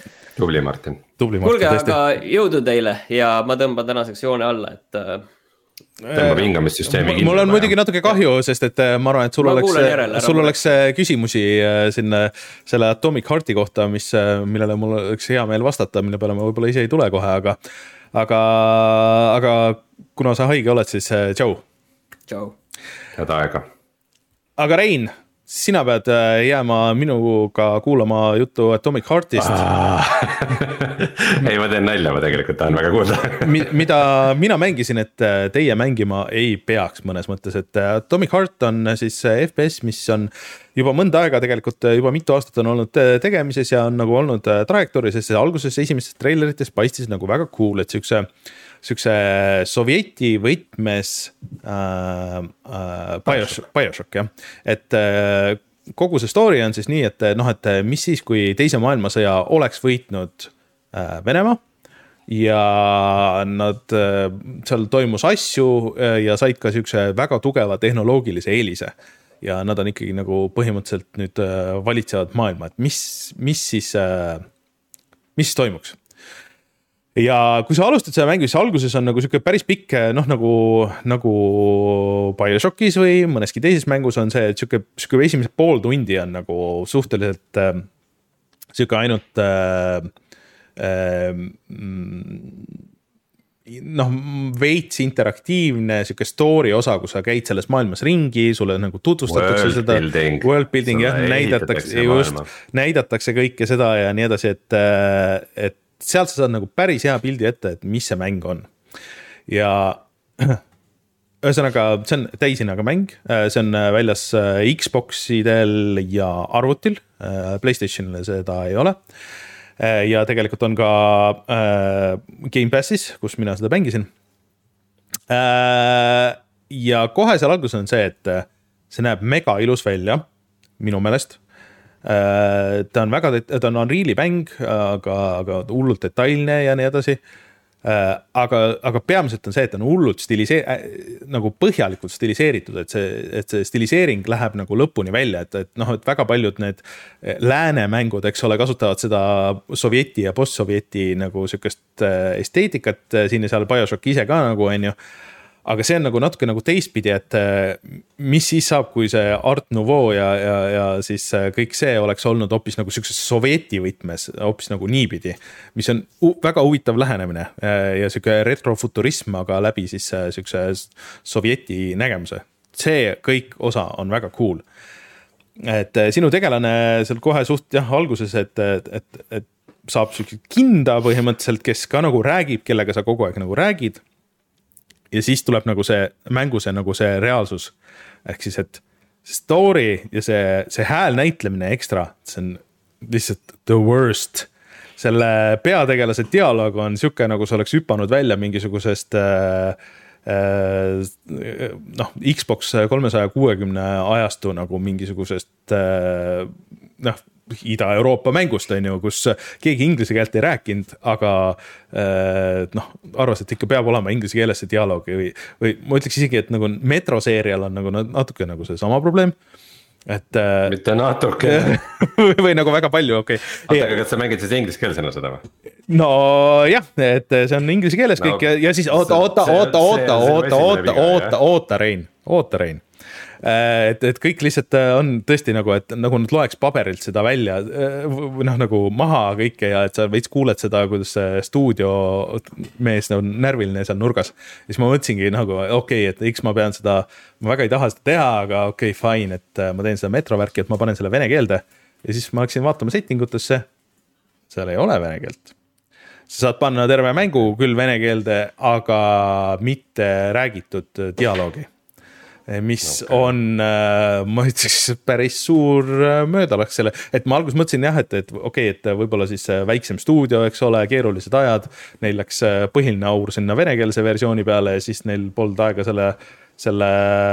Tubli Martin. Tubli Martin. Kuulge, aga jõudu teile ja ma tõmban tänaseks joone alla, et tõmbab hingamissüsteemi kinni. Mul on muidugi natuke kahju, sest et ma arvan, et sul ma oleks, järele, sul oleks küsimusi sinna selle Atomic Hearti kohta, mis, millele mul oleks hea meel vastata, mille peale ma võib-olla ise ei tule kohe, aga, aga, aga kuna sa haige oled, siis tšau. Tšau. Head aega. Aga Rein, sina pead jääma minuga kuulama juttu Atomic Heartist. Ei, ma teen nalja, ma tegelikult tahan väga kuulda. Mida mina mängisin, et teie mängima ei peaks mõnes mõttes, et Atomic Heart on siis F P S, mis on juba mõnda aega tegelikult, juba mitu aastat on olnud tegemises ja on nagu olnud trajektoori, sest alguses esimestes trailerites paistis nagu väga cool, et siukse Sükse sovjeti võtmes äh, äh, Bioshock, Bioshock, jah. Et äh, kogu see story on siis nii, et, noh, et mis siis, kui teise maailmasõja oleks võitnud äh, Venemaa ja nad äh, seal toimus asju äh, ja said ka sükse väga tugeva tehnoloogilise eelise. Ja nad on ikkagi nagu põhimõtteliselt nüüd äh, valitsevad maailma, et mis, mis siis, äh, mis toimuks. Ja kui sa alustad seda mängu, siis alguses on nagu siuke päris pikk, noh nagu, nagu Bioshockis või mõneski teises mängus on see, et siuke, siuke esimesed pool tundi on nagu suhteliselt äh, siuke ainult äh, äh, noh, veits interaktiivne siuke story osa, kus sa käid selles maailmas ringi, sulle nagu tutvustatakse world seda building. world building, jah, näidatakse, just, näidatakse kõike seda ja nii edasi, et, et sealt sa saad nagu päris hea pildi ette, et mis see mäng on. Ja ühesõnaga, see on täisinaga mäng, see on väljas Xboxidel ja arvutil, PlayStationile seda ei ole. Ja tegelikult on ka Game Passis, kus mina seda mängisin. Ja kohe seal alguses on see, et see näeb mega ilus välja, minu meelest. Ta on väga, ta on Unreali mäng, aga, aga hullult detailne ja nii edasi. Aga, aga peamiselt on see, et on hullult stilisee-, nagu põhjalikult stiliseeritud, et see, et see stiliseering läheb nagu lõpuni välja, et, et noh, et väga paljud need lääne mängud, eks ole, kasutavad seda sovjeti ja post-sovjeti nagu sükest esteetikat, siin ja seal Bioshock ise ka nagu on ju. Aga see on nagu natuke nagu teistpidi, et mis siis saab, kui see Art Nouveau ja, ja, ja siis kõik see oleks olnud hoopis nagu sükses sovjeti võtmes, hoopis nagu niipidi, mis on väga huvitav lähenemine ja süke retrofuturism, aga läbi siis sükse sovjeti nägemuse. See kõik osa on väga cool. Et sinu tegelane seal kohe suht jah, alguses, et, et, et saab sükse kinda põhimõtteliselt, kes ka nagu räägib, kellega sa kogu aeg nagu räägid. Ja siis tuleb nagu see mängu, see nagu see reaalsus. Ehk siis, et see story ja see, see hääl näitlemine ekstra, see on lihtsalt the worst. Selle peategelase dialoog on siuke, nagu see oleks hüpanud välja mingisugusest äh, äh, noh, Xbox kolmesaja kuuekümne ajastu nagu mingisugusest äh, noh, Ida-Euroopa mängust, on ju, kus keegi inglise keelt ei rääkinud, aga noh, arvas, et ikka peab olema inglise keeles see dialoog või, või ma ütleks isegi, et nagu Metro-seerial on nagu natuke nagu see sama probleem. Et, mitte natuke. või, või nagu väga palju, okei. Okay. Aga kas sa mängid siis inglise keelsena seda või? No jah, et see on inglise keeles kõik no, ja, ja siis oota, oota, oota, oota, oota, oota, oota, oota, Rein, oota, Rein. Et, et kõik lihtsalt on tõesti nagu, et nagu nad loeks paberilt seda välja või noh, nagu maha kõike ja et sa veits kuuled seda, kuidas stuudio mees on närviline seal nurgas. Ja siis ma mõtlesingi nagu, okei, okay, et eks ma pean seda, ma väga ei taha seda teha, aga okei, okay, fine, et ma teen seda metrovärki, et ma panen selle vene keelde ja siis ma hakkasin vaatama settingutesse, seal ei ole vene keelt. Sa saad panna terve mängu küll vene keelde, aga mitte räägitud dialoogi. Mis okay. on, ma ütleks, päris suur möödalaks selle, et ma alguses mõtlesin jah, et, et okei, okay, et võib-olla siis väiksem stuudio, eks ole, keerulised ajad, neil läks põhiline aur sinna venekeelse versiooni peale ja siis neil polnud aega selle, selle,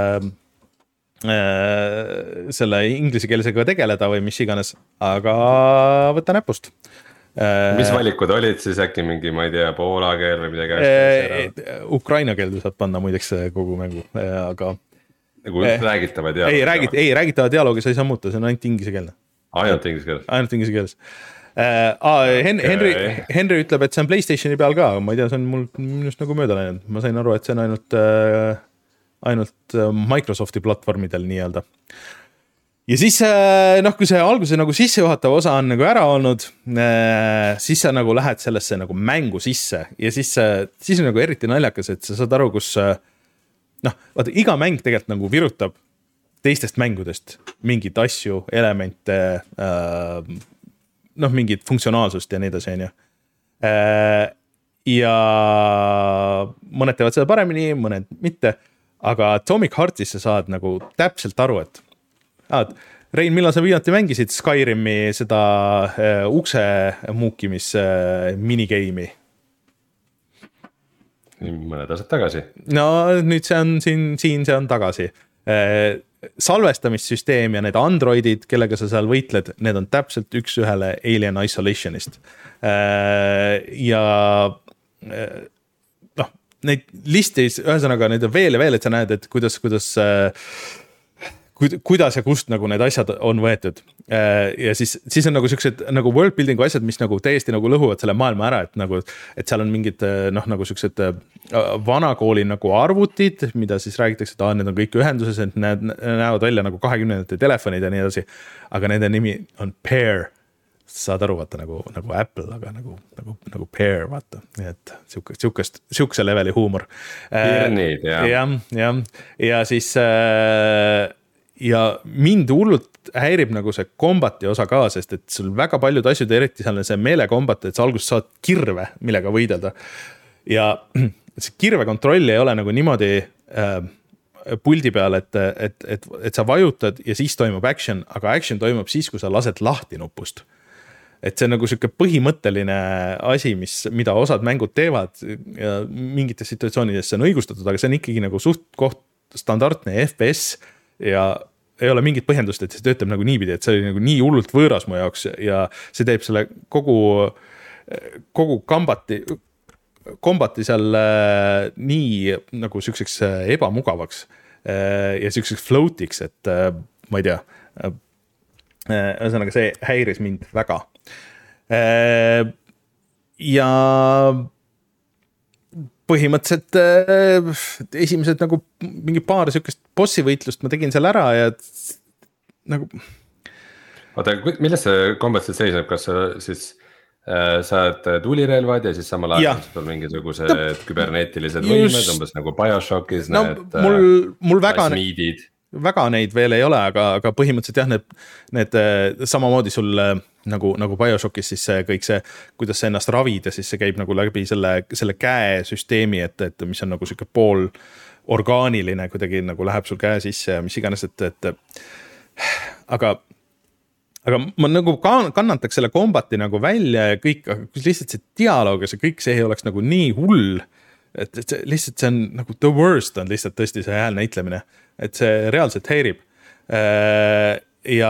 selle inglisekeelsega tegeleda või mis iganes, aga võta näpust. Mis valikud olid siis äkki mingi, ma ei tea, poola keel või midagi? E, Ukraina keelde saad panna muideks kogu mängu, aga nagu eh, räägitava dialoogi. Ei, räägit, ei, räägitava dialoogi sa ei saa muuta, see on ainult inglise keelne. Ainult inglise keeles. Ainult inglise keeles. äh,. Hen- Henry, Henry ütleb, et see on PlayStationi peal ka, ma ei tea, see on mul minust nagu mööda läinud. Ma sain aru, et see on ainult, äh, ainult Microsofti platvormidel nii-öelda. Ja siis noh, kui see alguse nagu sissejuhatav osa on nagu ära olnud, siis sa nagu lähed sellesse nagu mängu sisse ja siis, siis on nagu eriti naljakas, et sa saad aru, kus noh, vaata, iga mäng tegelikult nagu virutab teistest mängudest mingid asju, elemente, noh, mingid funktsionaalsust ja nii edasi, on ju. Ja mõned teevad seda paremini, mõned mitte, aga Atomic Heartis sa saad nagu täpselt aru, et Ah, Rein, millal sa viimati mängisid Skyrimi seda uh, ukse muukimis uh, minigame'i? Mõned asjad tagasi. No nüüd see on siin, siin see on tagasi. Uh, salvestamissüsteem ja need androidid, kellega sa seal võitled, need on täpselt üks ühele Alien Isolationist. Uh, ja uh, noh, neid listis, ühesõnaga neid on veel ja veel, et sa näed, et kuidas, kuidas uh, kuidas ja kust nagu need asjad on võetud. Ja siis, siis on nagu sellised nagu world building'u asjad, mis nagu täiesti nagu lõhuvad selle maailma ära, et nagu, et seal on mingid noh, nagu sellised vanakooli nagu arvutid, mida siis räägitakse, et ah, need on kõik ühenduses, et need näevad välja nagu kahekümnendate telefonid ja nii edasi. Aga nende nimi on Pear. Saad aru, vaata nagu, nagu Apple, aga nagu, nagu, nagu Pear, vaata. Et siukest, siukse leveli huumor. Pirnid, jah. Ja, ja, ja siis ja mind hullult häirib nagu see kombati osa ka, sest et sul väga paljud asjad, eriti seal see meelekombat, et sa alguses saad kirve, millega võidelda. Ja see kirve kontroll ei ole nagu niimoodi äh, puldi peal, et, et, et, et sa vajutad ja siis toimub action, aga action toimub siis, kui sa lased lahti nupust. Et see on nagu selline põhimõtteline asi, mis, mida osad mängud teevad ja mingites situatsioonides see on õigustatud, aga see on ikkagi nagu suht koht standardne F P S ja ei ole mingit põhjendust, et see töötab nagu niipidi, et see oli nagu nii hullult võõras mu jaoks ja see teeb selle kogu, kogu kambati, kombati seal nii nagu sükseks ebamugavaks ja sükseks floatiks, et ma ei tea, ühesõnaga see häiris mind väga. Ja põhimõtteliselt äh, esimesed nagu mingi paar sükest bossi võitlust ma tegin seal ära ja nagu. Oota, milles see kombatselt seisneb, kas sa siis äh, saad tulirelvad ja siis samal ajal sul mingisugused no, küberneetilised võimed, umbes nagu BioShockis no, need mul, mul väga, asmiidid. Väga neid veel ei ole, aga, aga põhimõtteliselt jah, need, need samamoodi sul nagu, nagu BioShockis siis see, kõik see, kuidas sa ennast ravid ja siis see käib nagu läbi selle, selle käesüsteemi, et, et mis on nagu selline pool orgaaniline, kuidagi nagu läheb sul käe sisse ja mis iganes, et, et aga, aga ma nagu kannataks selle kombati nagu välja ja kõik, lihtsalt see dialoog ja see kõik, see ei oleks nagu nii hull, et, et see, lihtsalt see on nagu the worst on lihtsalt tõesti see hääl näitlemine, et see reaalselt häirib ja,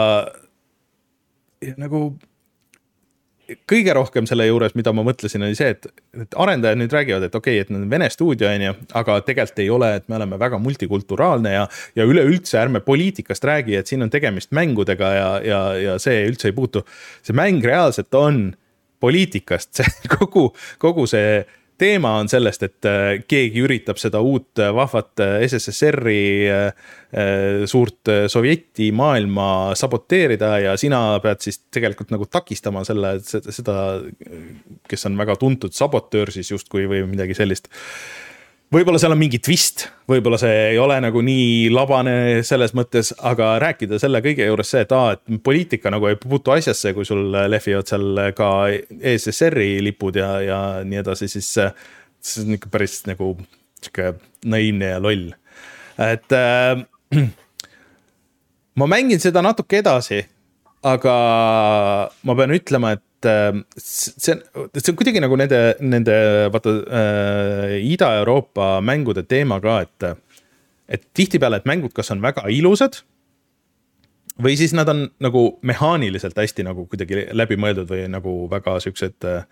ja nagu kõige rohkem selle juures, mida ma mõtlesin, oli see, et, et arendajad nüüd räägivad, et okei, okay, et need on Vene stuudio, aga tegelikult ei ole, et me oleme väga multikulturaalne ja, ja üleüldse ärme poliitikast räägi, et siin on tegemist mängudega ja, ja, ja see üldse ei puutu. See mäng reaalselt on poliitikast, see kogu, kogu see teema on sellest, et keegi üritab seda uut vahvat S S S R-i suurt sovjeti maailma saboteerida ja sina pead siis tegelikult nagu takistama selle, seda, kes on väga tuntud sabotöör siis justkui või midagi sellist. Võib-olla seal on mingi twist, võib-olla see ei ole nagu nii labane selles mõttes, aga rääkida selle kõige juures see, et, aa, et poliitika nagu ei puutu asjasse, kui sul lehvivad seal ka E S S R-i lipud ja, ja nii edasi, siis see on ikka päris nagu naiivne ja loll. Et äh, ma mängin seda natuke edasi, aga ma pean ütlema, et see on, see on kuidagi nagu nende, nende vaata, äh, Ida-Euroopa mängude teema ka, et, et tihtipeale, et mängud kas on väga ilusad või siis nad on nagu mehaaniliselt hästi nagu kuidagi läbi mõeldud või nagu väga siuksed äh,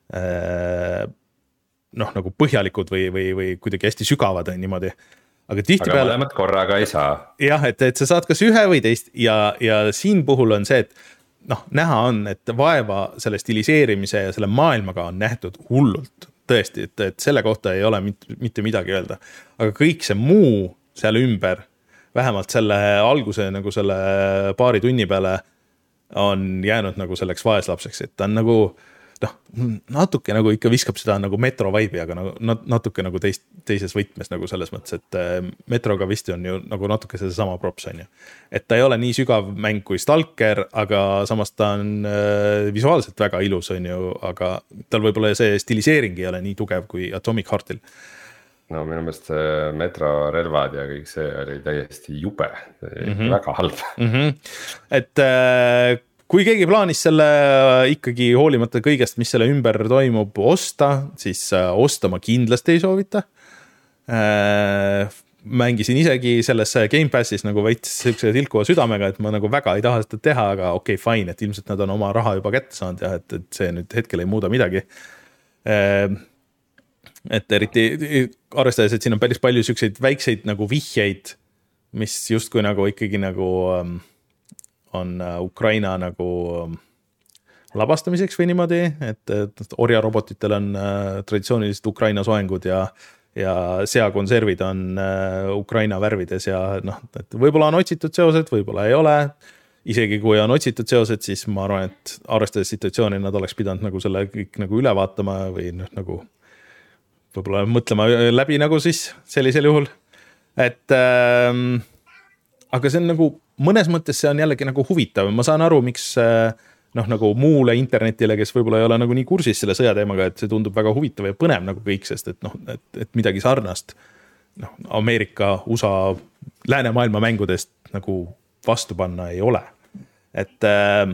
noh, nagu põhjalikud või, või, või kuidagi hästi sügavad niimoodi. Aga tihtipeale. Aga mõlemad korraga ei saa. Jah, et, et sa saad kas ühe või teist ja, ja siin puhul on see, et noh, näha on, et vaeva selle stiliseerimise ja selle maailmaga on nähtud hullult. Tõesti, et, et selle kohta ei ole mitte, mitte midagi öelda. Aga kõik see muu seal ümber, vähemalt selle alguse nagu selle paari tunni peale on jäänud nagu selleks vaeslapseks, et ta on nagu noh, natuke nagu ikka viskab seda nagu metro vibe'i, aga nagu natuke nagu teist, teises võtmes nagu selles mõttes, et metroga vist on ju nagu natuke see sama props on ju. Et ta ei ole nii sügav mäng kui Stalker, aga samas ta on äh, visuaalselt väga ilus on ju, aga tal võib-olla see stiliseering ei ole nii tugev kui Atomic Heartil. No minu meelest metro relvad ja kõik see oli täiesti jube, mm-hmm. väga halb. Mm-hmm. Et äh, kui keegi plaanis selle ikkagi hoolimata kõigest, mis selle ümber toimub, osta, siis osta ma kindlasti ei soovita. Mängisin isegi selles Game Passis nagu veits tilkuva südamega, et ma nagu väga ei taha seda teha, aga okei, okay, fine, et ilmselt nad on oma raha juba kätte saanud ja et, et see nüüd hetkel ei muuda midagi. Et eriti arvestades, et siin on päris palju selliseid väikseid nagu vihjeid, mis justkui nagu ikkagi nagu on Ukraina nagu labastamiseks või niimoodi, et, et orjarobotitel on traditsioonilised Ukraina soengud ja, ja seakonservid on Ukraina värvides ja noh, et võib-olla on otsitud seosed, võib-olla ei ole. Isegi kui on otsitud seosed, siis ma arvan, et arvestades situatsiooni nad oleks pidanud nagu selle kõik nagu üle vaatama või noh, nagu võib-olla mõtlema läbi nagu siis sellisel juhul. Et ähm, aga see on nagu mõnes mõttes see on jällegi nagu huvitav. Ma saan aru, miks noh, nagu muule internetile, kes võib-olla ei ole nagu nii kursis selle sõjateemaga, et see tundub väga huvitav ja põnev nagu kõik, sest et noh, et, et midagi sarnast noh, Ameerika, U S A, läänemaailma mängudest nagu vastu panna ei ole. Et,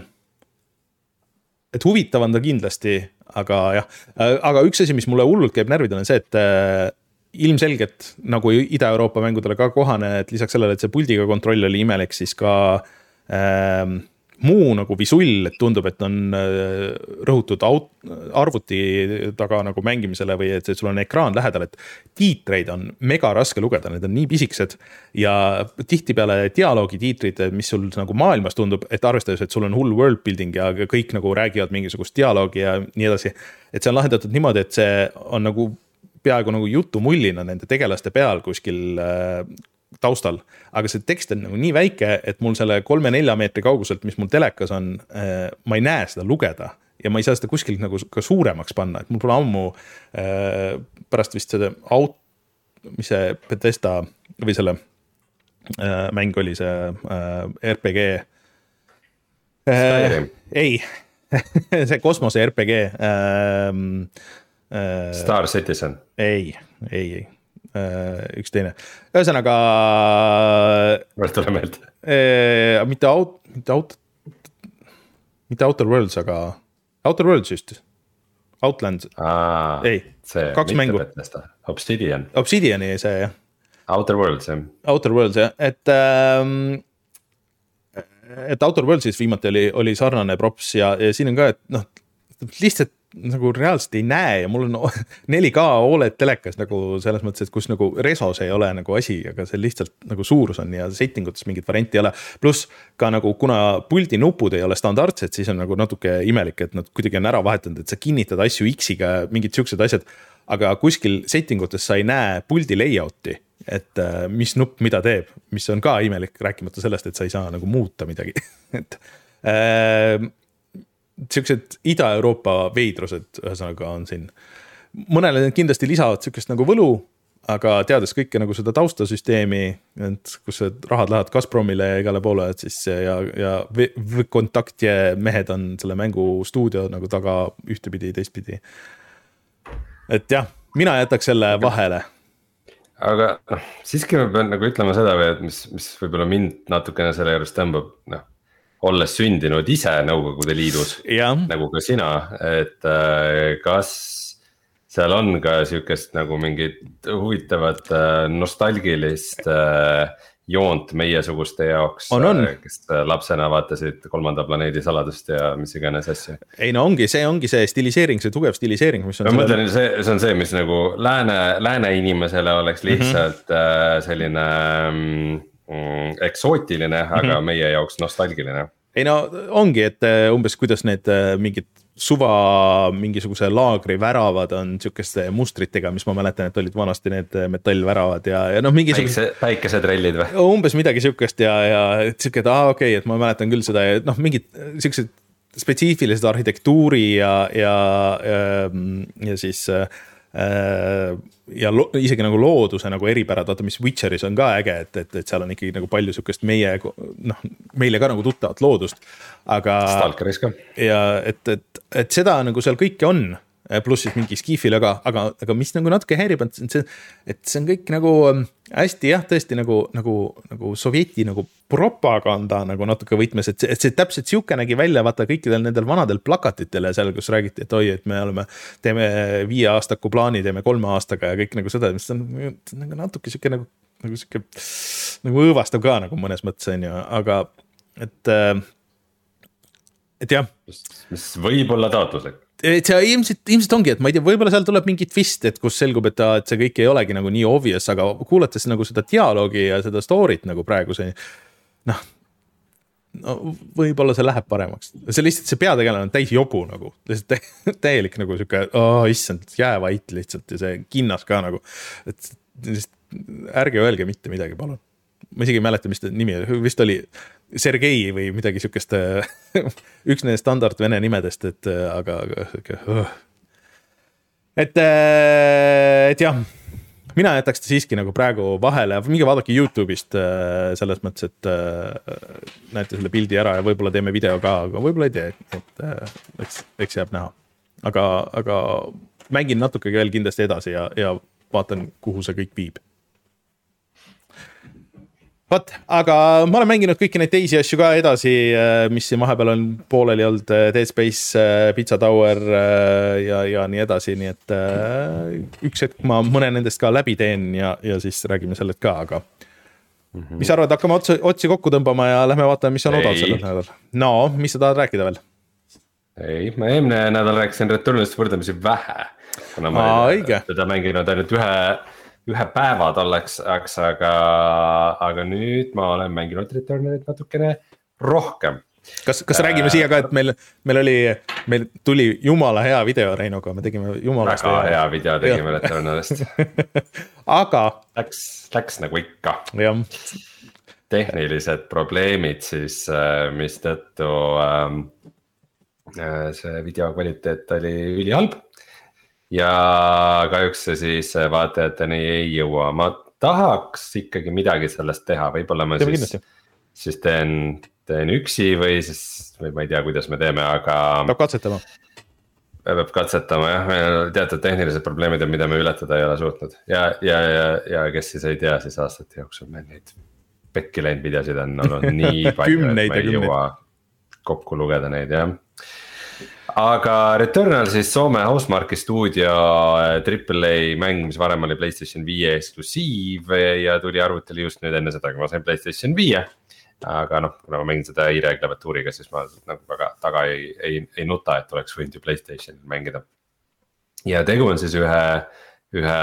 et huvitav on ta kindlasti, aga jah, aga üks asi, mis mulle hullult käib närvidel on see, et ilmselgelt nagu Ida-Euroopa mängudele ka kohane, et lisaks sellele, et see puldiga kontroll oli imelik, siis ka ähm, muu nagu visull, et tundub, et on äh, rõhutud aut, arvuti taga nagu mängimisele või et sul on ekraan lähedal, et tiitreid on mega raske lugeda, need on nii pisikesed ja tihtipeale dialoogi tiitrid, mis sul nagu maailmas tundub, et arvestades, et sul on hull world building ja kõik nagu räägivad mingisugust dialoogi ja nii edasi, et see on lahendatud niimoodi, et see on nagu peaaegu nagu jutu mullina nende tegelaste peal kuskil äh, taustal, aga see tekst on nagu nii väike, et mul selle kolme-nelja meetri kauguselt, mis mul telekas on, äh, ma ei näe seda lugeda ja ma ei saa seda kuskilt nagu ka suuremaks panna, et mul pole ammu äh, pärast vist seda aut, mis see Bethesda või selle äh, mäng oli see äh, R P G äh, ei, see kosmose R P G äh, Star Citizen. Ei, ei, ei. Üks teine. Ühesõnaga... Võrd tule meelde. Mitte out, mitte out, mitte Outer Worlds, aga Outer Worlds just. Outland. Aa, ei, see, kaks mängu. Bethesda. Obsidian. Obsidiani see, jah. Outer Worlds, jah. Outer Worlds, jah. Et, ähm, et Outer Worldsis viimati oli, oli sarnane props ja, ja siin on ka, et noh, lihtsalt nagu reaalselt ei näe ja mul on neli K O L E D telekas nagu selles mõttes, et kus nagu resos ei ole nagu asi, aga see lihtsalt nagu suurus on ja settingutes mingit varianti ei ole. Plus ka nagu kuna puldi nupud ei ole standardsed, siis on nagu natuke imelik, et nad kuidagi on ära vahetanud, et sa kinnitad asju X-iga, mingid siuksed asjad, aga kuskil settingutes sa ei näe puldi layouti, et mis nupp mida teeb, mis on ka imelik, rääkimata sellest, et sa ei saa nagu muuta midagi. et äh, siuksed Ida-Euroopa veidrused ühesõnaga on siin. Mõnele kindlasti lisavad siukest nagu võlu, aga teades kõike nagu seda taustasüsteemi, et kus rahad lähevad Gazpromile ja igale poole, et siis ja, ja V-kontaktje mehed on selle mängu stuudio nagu taga ühtepidi, teistpidi. Et jah, mina jätaks selle vahele. Aga siiski ma pean nagu ütlema seda, et mis, mis võib-olla mind natukene selle juures tõmbab, noh, olles sündinud ise Nõukogude Liidus, ja. Nagu ka sina, et kas seal on ka siukest nagu mingit huvitavat nostalgilist joont meiesuguste jaoks, on, on. Kes lapsena vaatasid Kolmanda planeedi saladust ja mis iganes asja. Ei no ongi, see ongi see stiliseering, see tugev stiliseering, mis on ma mõtlen, see, see on see, mis nagu lääne, lääne inimesele oleks lihtsalt mm-hmm. selline mm, eksootiline, aga mm-hmm. meie jaoks nostalgiline. ei no ongi, et umbes kuidas need mingid suva mingisuguse laagri väravad on sihukeste mustritega, mis ma mäletan, et olid vanasti need metallväravad ja, ja noh, mingisugused Päikse, päikesetrellid või? Umbes midagi sihukest ja, ja et sihuke, et aa okei okay,, et ma mäletan küll seda ja noh, mingid sihukesed spetsiifilised arhitektuuri ja, ja, ja, ja siis ja lo, isegi nagu looduse nagu eripärad, vaata mis Witcheris on ka äge, et, et, et seal on ikkagi nagu palju sihukest meie, noh, meile ka nagu tuttavat loodust, aga Stalkeris ka. Ja et, et, et seda nagu seal kõike on, pluss siis mingi skiifil, aga, aga, aga mis nagu natuke häirib, et see, et see on kõik nagu hästi jah, tõesti nagu, nagu, nagu sovjeti nagu propaganda nagu natuke võtmes, et see, et see täpselt siuke nägi välja, vaata kõikidel nendel vanadel plakatitele seal, kus räägiti, et oi, et me oleme, teeme viie aastaku plaani, teeme kolme aastaga ja kõik nagu seda, mis on nagu natuke siuke nagu, nagu siuke nagu õõvastav ka nagu mõnes mõttes on ju, aga et, et jah. Mis võib olla taotluslik. Et see ilmselt, ilmselt ongi, et ma ei tea, võib-olla seal tuleb mingi twist, et kus selgub, et, ta, et see kõik ei olegi nagu nii obvious, aga kuulates nagu seda dialoogi ja seda story't nagu praegu see, noh, no võib-olla see läheb paremaks. See lihtsalt, see peategelane on täis jobu nagu, lihtsalt täielik nagu siuke, oh, issand, jäävait lihtsalt ja see kinnas ka nagu, et ärge öelge mitte midagi, palun. Ma isegi ei mäleta, mis ta nimi vist oli Sergei või midagi siukest üks neist standard vene nimedest, et aga, aga uh. et, et jah, mina jätaks ta siiski nagu praegu vahele, mingi vaadake YouTube'ist selles mõttes, et näete selle pildi ära ja võib-olla teeme video ka, aga võib-olla ei tee, et eks, eks jääb näha, aga, aga mängin natuke veel kindlasti edasi ja, ja vaatan, kuhu see kõik viib. Vat, aga ma olen mänginud kõiki neid teisi asju ka edasi, mis siin vahepeal on pooleli olnud, Dead Space, Pizza Tower ja, ja nii edasi, nii et üks hetk ma mõne nendest ka läbi teen ja, ja siis räägime sellest ka, aga mm-hmm. mis arvad, hakkame otsi, otsi kokku tõmbama ja lähme vaatame, mis on odav sellel nädal. No, mis sa tahad rääkida veel? Ei, ma eelmine nädal rääkisin Returnalist võrdlemisi vähe, kuna ma Aa, ei teda mänginud ainult ühe ühe päeva tolleks, aga, aga nüüd ma olen mänginud Returnalit natukene rohkem. Kas, kas räägime siia ka, et meil, meil oli, meil tuli jumala hea video Reinoga, me tegime jumala väga hea video tegime Returnalist. aga läks, läks nagu ikka. Jah. Tehnilised probleemid siis, mis tõttu ähm, see video kvaliteet oli ülihalb. Ja kahjuks see siis vaatajateni ei jõua. Ma tahaks ikkagi midagi sellest teha, võib-olla ma teeme siis, siis teen, teen üksi või siis, või ma ei tea, kuidas me teeme, aga peab katsetama. Peab katsetama jah, meil teatud tehnilised probleemid on, mida me ületada ei ole suutnud. Ja, ja, ja, ja kes siis ei tea, siis aastate jooksul meil neid pekki läinud videosid on olnud nii palju, et ma ei jõua kokku lugeda neid jah. Aga Returnal siis Soome Housemarque stuudio triple A mäng, mis varem oli PlayStation viie eksklusiiv ja tuli arvutile just nüüd enne seda, kui ma sain PlayStation viie. Aga noh, kuna ma mängin seda i-Reg klaviatuuriga, siis ma nagu väga taga ei, ei, ei nuta, et oleks võinud ju PlayStation mängida. Ja tegu on siis ühe, ühe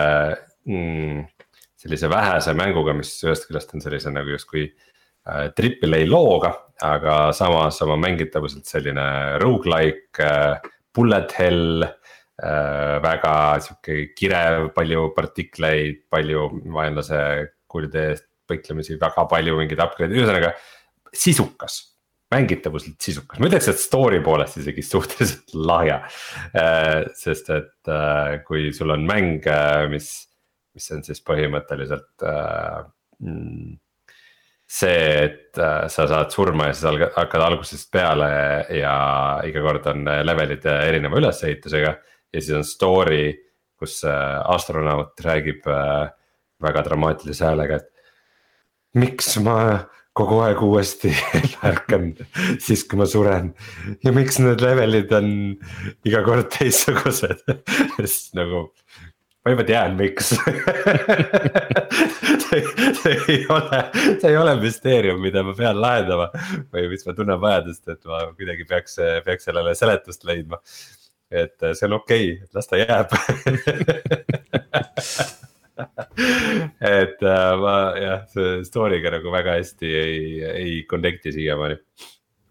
mm, sellise vähese mänguga, mis ühest küljest on sellise nagu just kui triple A looga, aga samas oma mängitavuselt selline roguelike, bullet hell, väga siuke kirev, palju partikleid, palju vaenlase kulde eest põiklemisi, väga palju mingid upgrade, ühesõnaga sisukas, mängitavuselt sisukas. Ma ütleks, et story poolest isegi suhteliselt lahja, sest et kui sul on mäng, mis, mis on siis põhimõtteliselt mm, see, et sa saad surma ja siis hakkad algusest peale ja iga kord on levelid erineva ülesehitusega. Ja siis on story, kus astronaut räägib väga dramaatilise häälega, et miks ma kogu aeg uuesti ärkan siis, kui ma suren. Ja miks need levelid on iga kord teistsugused. Sest nagu ma juba tean, miks. see, see, ei ole, see ei ole müsteerium, mida ma pean lahendama või mis ma tunnen vajadust, et ma kuidagi peaks, peaks sellele seletust leidma. Et see on okei, et las ta jääb. et ma jah, see story'ga nagu väga hästi ei, ei connect'i siiamaani.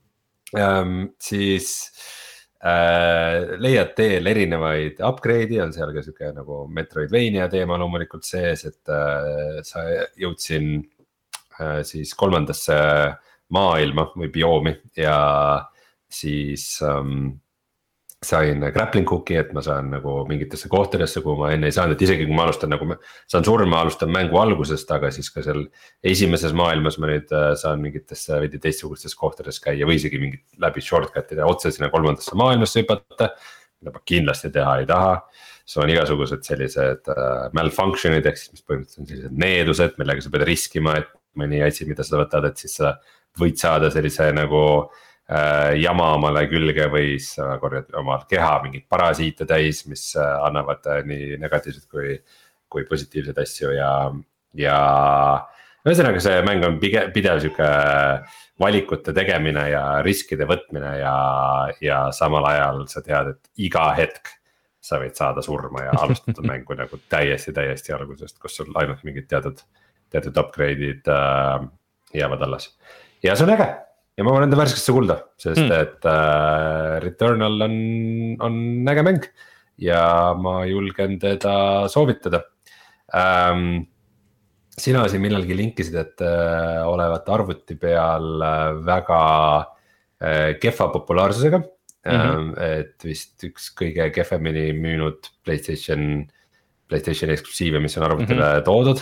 ähm, siis äh, leiad teel erinevaid upgrade'i, on seal ka siuke nagu Metroidvania teema loomulikult sees, et äh, sa jõudsin äh, siis kolmandasse maailma või bioomi ja siis ähm, sain grappling hook'i, et ma saan nagu mingitesse kohtadesse, kuhu ma enne ei saanud, et isegi kui ma alustan nagu, saan surma, alustan mängu algusest, aga siis ka seal esimeses maailmas ma nüüd saan mingitesse veidi teistsugustes kohtades käia või isegi mingit läbi shortcut'ide otse sinna kolmandasse maailmasse hüpata, mida ma kindlasti teha ei taha. sul on igasugused sellised uh, malfunction'id ehk siis mis põhimõtteliselt on sellised needused, millega sa pead riskima, et mõni asi, mida sa võtad, et siis sa võid saada sellise nagu jama omale külge või siis korjad oma keha mingit parasiite täis, mis annavad nii negatiivseid kui, kui positiivseid asju ja, ja ühesõnaga see mäng on pidev, pidev sihuke valikute tegemine ja riskide võtmine ja, ja samal ajal sa tead, et iga hetk sa võid saada surma ja alustada mängu nagu täiesti, täiesti algusest, kus sul ainult mingid teatud, teatud upgrade'id äh, jäävad alles ja see on äge. Ja ma olen enda värskesse kulda, sest mm. et äh, Returnal on, on äge mäng ja ma julgen teda soovitada ähm,. Sina siin millalgi linkisid, et äh, olevat arvuti peal äh, väga äh, kehva populaarsusega mm-hmm. äh, et vist üks kõige kehvemini müünud PlayStation, PlayStation eksklusiive, mis on arvutile mm-hmm. toodud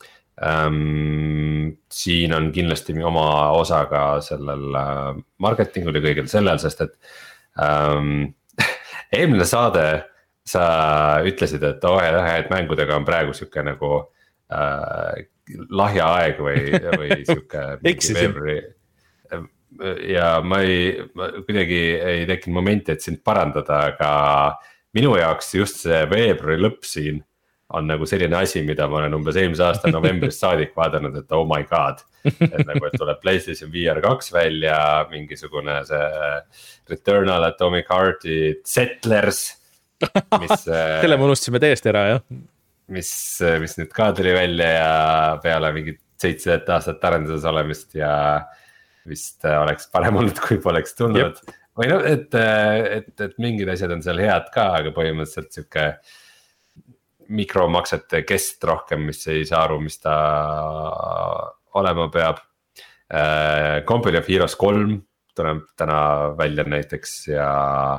Um, siin on kindlasti oma osa ka sellel marketingul ja kõigil sellel, sest et um, eelmine saade sa ütlesid, et oh, et mängudega on praegu siuke nagu uh, lahja aeg või, või siuke veebruari. Ja ma ei, ma kuidagi ei tekkinud momenti, et sind parandada, aga minu jaoks just see veebruari lõpp siin on nagu selline asi, mida ma olen umbes eelmise aasta novembrist saadik vaadanud, et oh my god. Et nagu, et tuleb PlayStation V R kaks välja, mingisugune see Returnal, Atomic Heart'i, Settlers. Mis, selle me unustasime täiesti ära, jah. Mis, mis nüüd ka tuli välja ja peale mingit seitse aastat arenduses olemist ja vist oleks parem olnud, kui poleks tulnud. Jep. Või no, et, et, et mingid asjad on seal head ka, aga põhimõtteliselt siuke mikromaksete kest rohkem, mis ei saa aru, mis ta olema peab. Company of Heroes kolm tuleb täna välja näiteks ja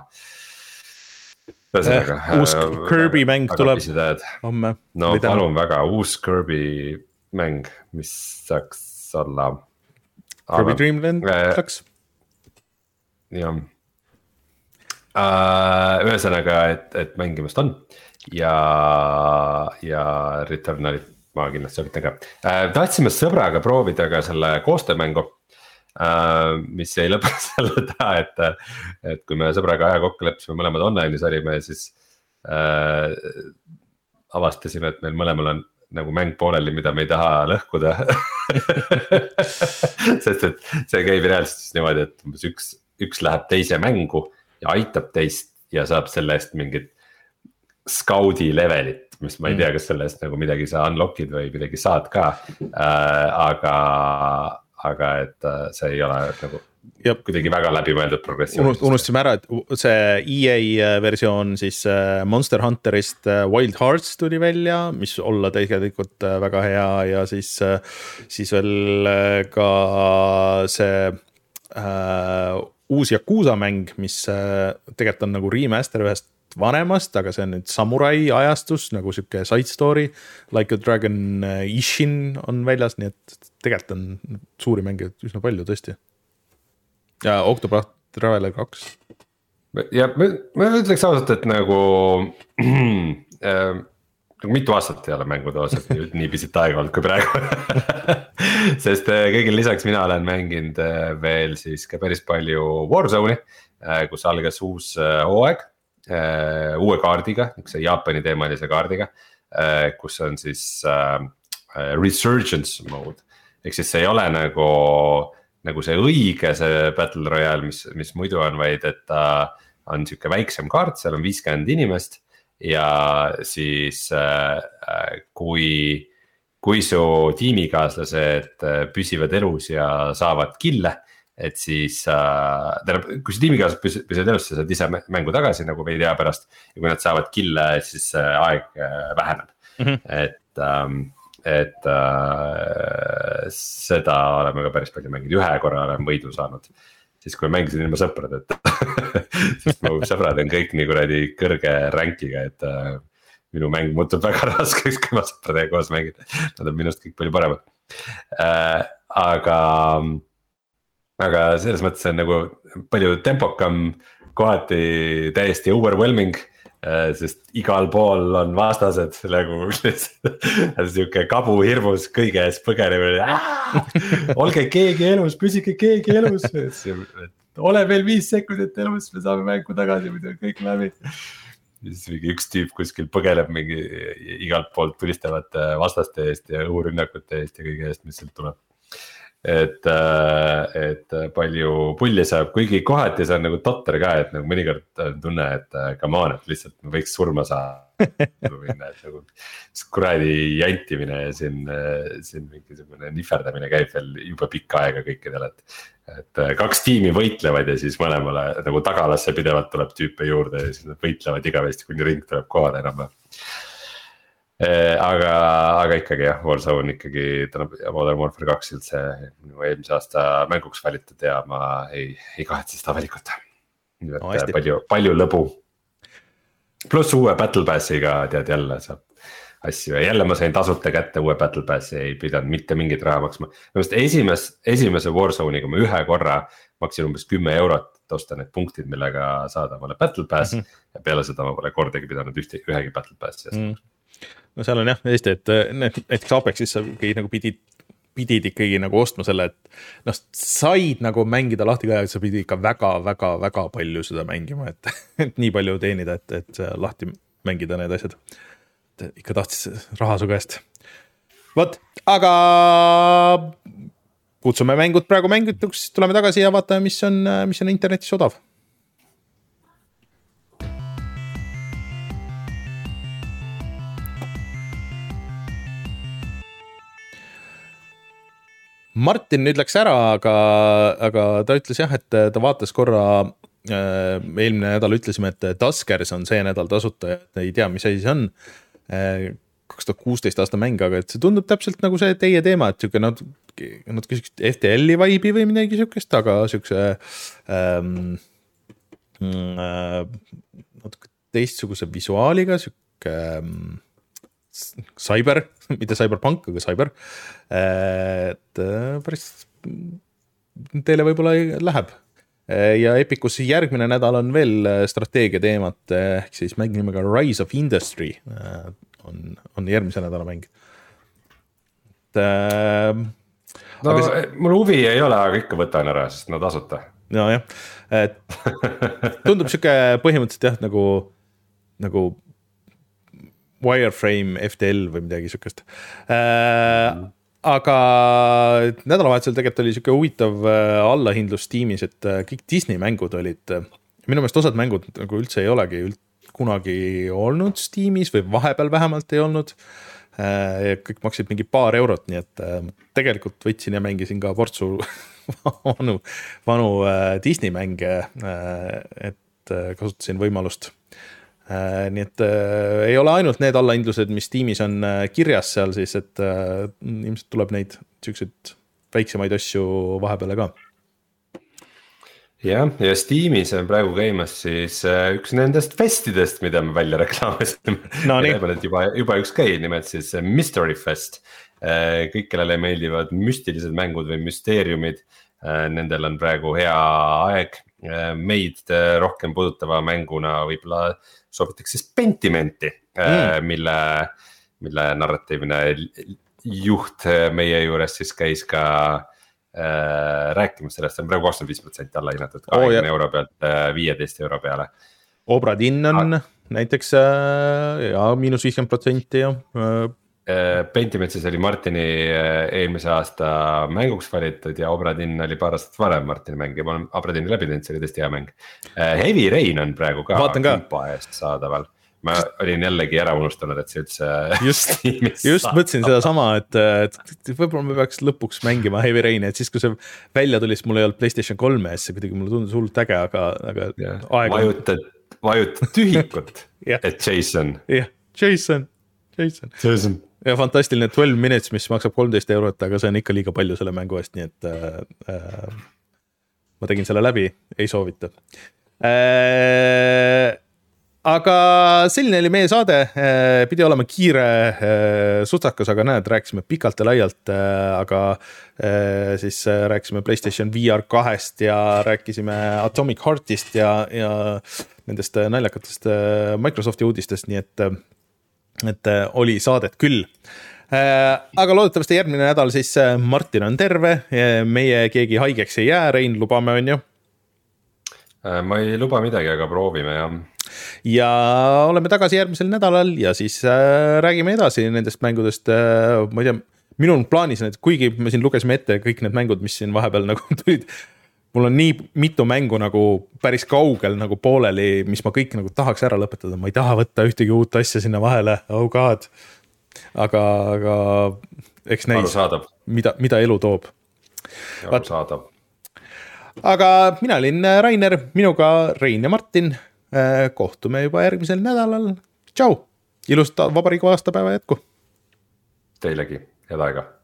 äh, uus Kirby väga, mäng tuleb homme. No palun väga, uus Kirby mäng, mis saaks olla Kirby aga, Dreamland saaks jah uh, ühesõnaga, et, et mängimast on ja, ja Returnalit ma kindlasti soovitan ka äh, tahtsime sõbraga proovida ka selle koostöömängu äh, mis jäi lõpuks selle taha, et, et kui me sõbraga aja kokku leppisime mõlemad online'is olime, siis äh, avastasime, et meil mõlemal on nagu mäng pooleli, mida me ei taha lõhkuda sest et see käib reaalselt niimoodi, et umbes üks, üks läheb teise mängu ja aitab teist ja saab selle eest mingit Scout'i levelit, mis ma ei tea, kas selle eest nagu midagi sa unlock'id või midagi saad ka äh,. aga, aga et see ei ole nagu Jab. kuidagi väga läbimõeldud progressioon. Unustasime ära, et see E A versioon siis Monster Hunterist Wild Hearts tuli välja, mis olla tegelikult väga hea ja siis, siis veel ka see äh, uus Yakuza mäng, mis äh, tegelikult on nagu remaster ühest vanemast, aga see on nüüd samurai ajastus nagu siuke side story, Like a Dragon Ishin on väljas, nii et tegelikult on suuri mänge üsna palju tõesti. Ja Octopath Traveler kaks. Ja ma, ma ütleks ausalt, et nagu äh, mitu aastat ei ole mängu toosed nii pisit aega olnud kui praegu sest äh, kõigil lisaks mina olen mänginud äh, veel siis ka päris palju Warzone'i äh,, kus algas uus äh, hooaeg Uh, uue kaardiga, see Jaapani teemalise kaardiga uh,, kus on siis uh, resurgence mode. Ehk siis see ei ole nagu, nagu see õige see Battle Royale, mis, mis muidu on, vaid et ta on siuke väiksem kaart, seal on viiskümmend inimest ja siis uh, kui, kui su tiimikaaslased püsivad elus ja saavad kille, et siis äh, tähendab, kui see tiimikaaslased püsid, püsid elus, sa saad ise mängu tagasi nagu veidi aja pärast. ja kui nad saavad kille, siis aeg väheneb mm, -hmm. et ähm, et äh, seda oleme ka päris palju mänginud, ühe korra olen võidu saanud. siis kui mängisin ilma sõpradeta sest mu sõbrad on kõik nii kuradi kõrge rankiga, et äh, minu mäng muutub väga raskeks, kui ma sõpradega koos mängin. Nad on minust kõik palju paremad äh,. Aga, aga selles mõttes on nagu palju tempokam, kohati täiesti overwhelming äh,. Sest igal pool on vastased nagu sihuke kabu hirmus kõige ees põgenemine. Olge keegi elus, püsige keegi elus. Ole veel viis sekundit elus, me saame mängu tagasi, mida kõik läbi. Ja siis mingi üks tüüp kuskil põgeleb mingi igalt poolt tulistavad vastaste eest ja õhurünnakute eest ja kõige eest, mis sealt tuleb. Et, et palju pulli saab, kuigi kohati see on nagu totter ka, et nagu mõnikord tunne, et come on, et lihtsalt võiks surma saada. Minna, et nagu kuradi jantimine ja siin, siin mingisugune nihverdamine käib veel juba pikka aega kõikidel, et, et kaks tiimi võitlevad ja siis mõlemale nagu tagalasse pidevalt tuleb tüüpe juurde ja siis nad võitlevad igavesti, kuni ring tuleb kohale enam. Aga, aga ikkagi jah, Warzone ikkagi täna Modern Warfare kaks üldse minu eelmise aasta mänguks valitud ja ma ei, ei kahetse seda valikut. No, palju, palju lõbu. Pluss uue Battle Passiga tead jälle saab asju ja jälle ma sain tasuta kätte uue Battle Passi, ei pidanud mitte mingit raha maksma. Esimes, esimese Warzone'iga ma ühe korra maksin umbes kümme eurot, et osta need punktid, millega saada mulle Battle Pass mm -hmm. ja peale seda ma pole kordagi pidanud ühte, ühegi Battle Passi mm. -hmm. No seal on jah, Eesti, et näiteks Apexis sa nagu pidid, pidid ikkagi nagu ostma selle, et noh, said nagu mängida lahti ka, et sa pidid ikka väga, väga, väga palju seda mängima, et, et nii palju teenida, et, et lahti mängida need asjad. Et ikka tahtis raha su käest. Vot, aga kutsume mängud praegu mängituks, tuleme tagasi ja vaatame, mis on, mis on internetis odav. Martin nüüd läks ära, aga, aga ta ütles jah, et ta vaatas korra, äh, eelmine nädal ütlesime, et Taskers on see nädal tasuta ja ei tea, mis asi see on. Äh, kaks tuhat kuusteist aasta mäng, aga et see tundub täpselt nagu see teie teema, et siuke nad, nad küsiks F T L-i vibe'i või midagi siukest, aga siukse ähm, äh, natuke teistsuguse visuaaliga, siuke ähm, Cyber, mitte Cyberpunk, aga Cyber, et päris teile võib-olla läheb. Ja Epicus järgmine nädal on veel strateegia teemat, ehk siis mäng nimega Rise of Industry on, on järgmise nädala mäng. Et, no see... mul huvi ei ole, aga ikka võtan ära, sest nad tasuta. No jah, et tundub siuke põhimõtteliselt jah, nagu, nagu Wireframe F T L või midagi sükest. Äh, mm. Aga nädalavahetusel tegelikult oli siuke huvitav allahindlus tiimis, et kõik Disney mängud olid, minu meelest osad mängud nagu üldse ei olegi üld, kunagi olnud Steamis või vahepeal vähemalt ei olnud. Äh, kõik maksid mingi paar eurot, nii et äh, tegelikult võtsin ja mängisin ka portsu vanu, vanu äh, Disney mänge, äh, et äh, kasutasin võimalust. Uh, nii et uh, ei ole ainult need allahindlused, mis tiimis on uh, kirjas seal siis, et uh, ilmselt tuleb neid siukseid väiksemaid asju vahepeale ka. Jah, ja Steamis on praegu käimas siis uh, üks nendest festidest, mida me välja reklaamisime. No, juba, juba üks käi, nimelt siis Mystery Fest. Uh, kõik, kellele meeldivad müstilised mängud või müsteeriumid, uh, nendel on praegu hea aeg. Uh, meid uh, rohkem puudutava mänguna võib-olla sobitakse siis Pentimenti, mm. mille, mille narratiivne juht meie juures siis käis ka äh, rääkimas sellest, see on praegu kakskümmend viis protsenti alla hinnatud kahekümne oh, euro pealt äh, viieteist euro peale. Obra Dinn on ah. näiteks äh, ja miinus viiskümmend protsenti ja äh. Pentiment siis oli Martini eelmise aasta mänguks valitud ja Obra Dinn oli paar aastat varem Martini mäng ja ma olen Obra Dinni läbi teinud, see oli tõesti hea mäng. Heavy Rain on praegu ka, ka. eest saadaval, ma olin jällegi ära unustanud, et see üldse just, just mõtlesin seda sama, et, et võib-olla me peaks lõpuks mängima Heavy Raini, et siis kui see välja tuli, siis mul ei olnud PlayStation kolme ees, see kuidagi mulle tundus hullult äge, aga, aga yeah. vajutad, vajutad tühikut yeah. et Jason. jah, Jason, Jason. Jason. Ja fantastiline twelve minutes, mis maksab kolmteist eurot, aga see on ikka liiga palju selle mängu eest, nii et äh, äh, ma tegin selle läbi, ei soovita äh,. Aga selline oli meie saade, pidi olema kiire sutsakas, aga näed, rääkisime pikalt ja laialt, aga siis rääkisime PlayStation V R kahest ja rääkisime Atomic Heartist ja, ja nendest naljakatest Microsofti uudistest, nii et, et oli saadet küll. Aga loodetavasti järgmine nädal siis Martin on terve, meie keegi haigeks ei jää, Rein, lubame on ju? Ma ei luba midagi, aga proovime jah. Ja oleme tagasi järgmisel nädalal ja siis äh, räägime edasi nendest mängudest äh,, ma ei tea, minul on plaanis, et kuigi me siin lugesime ette kõik need mängud, mis siin vahepeal nagu tulid, mul on nii mitu mängu nagu päris kaugel nagu pooleli, mis ma kõik nagu tahaks ära lõpetada, ma ei taha võtta ühtegi uut asja sinna vahele, oh god, aga, aga eks näis, mida, mida elu toob. Arusaadav. Aga mina olin Rainer, minuga Rein ja Martin. Kohtume juba järgmisel nädalal. Tšau! Ilusat vabariigi aastapäeva jätku! Teilegi, head aega!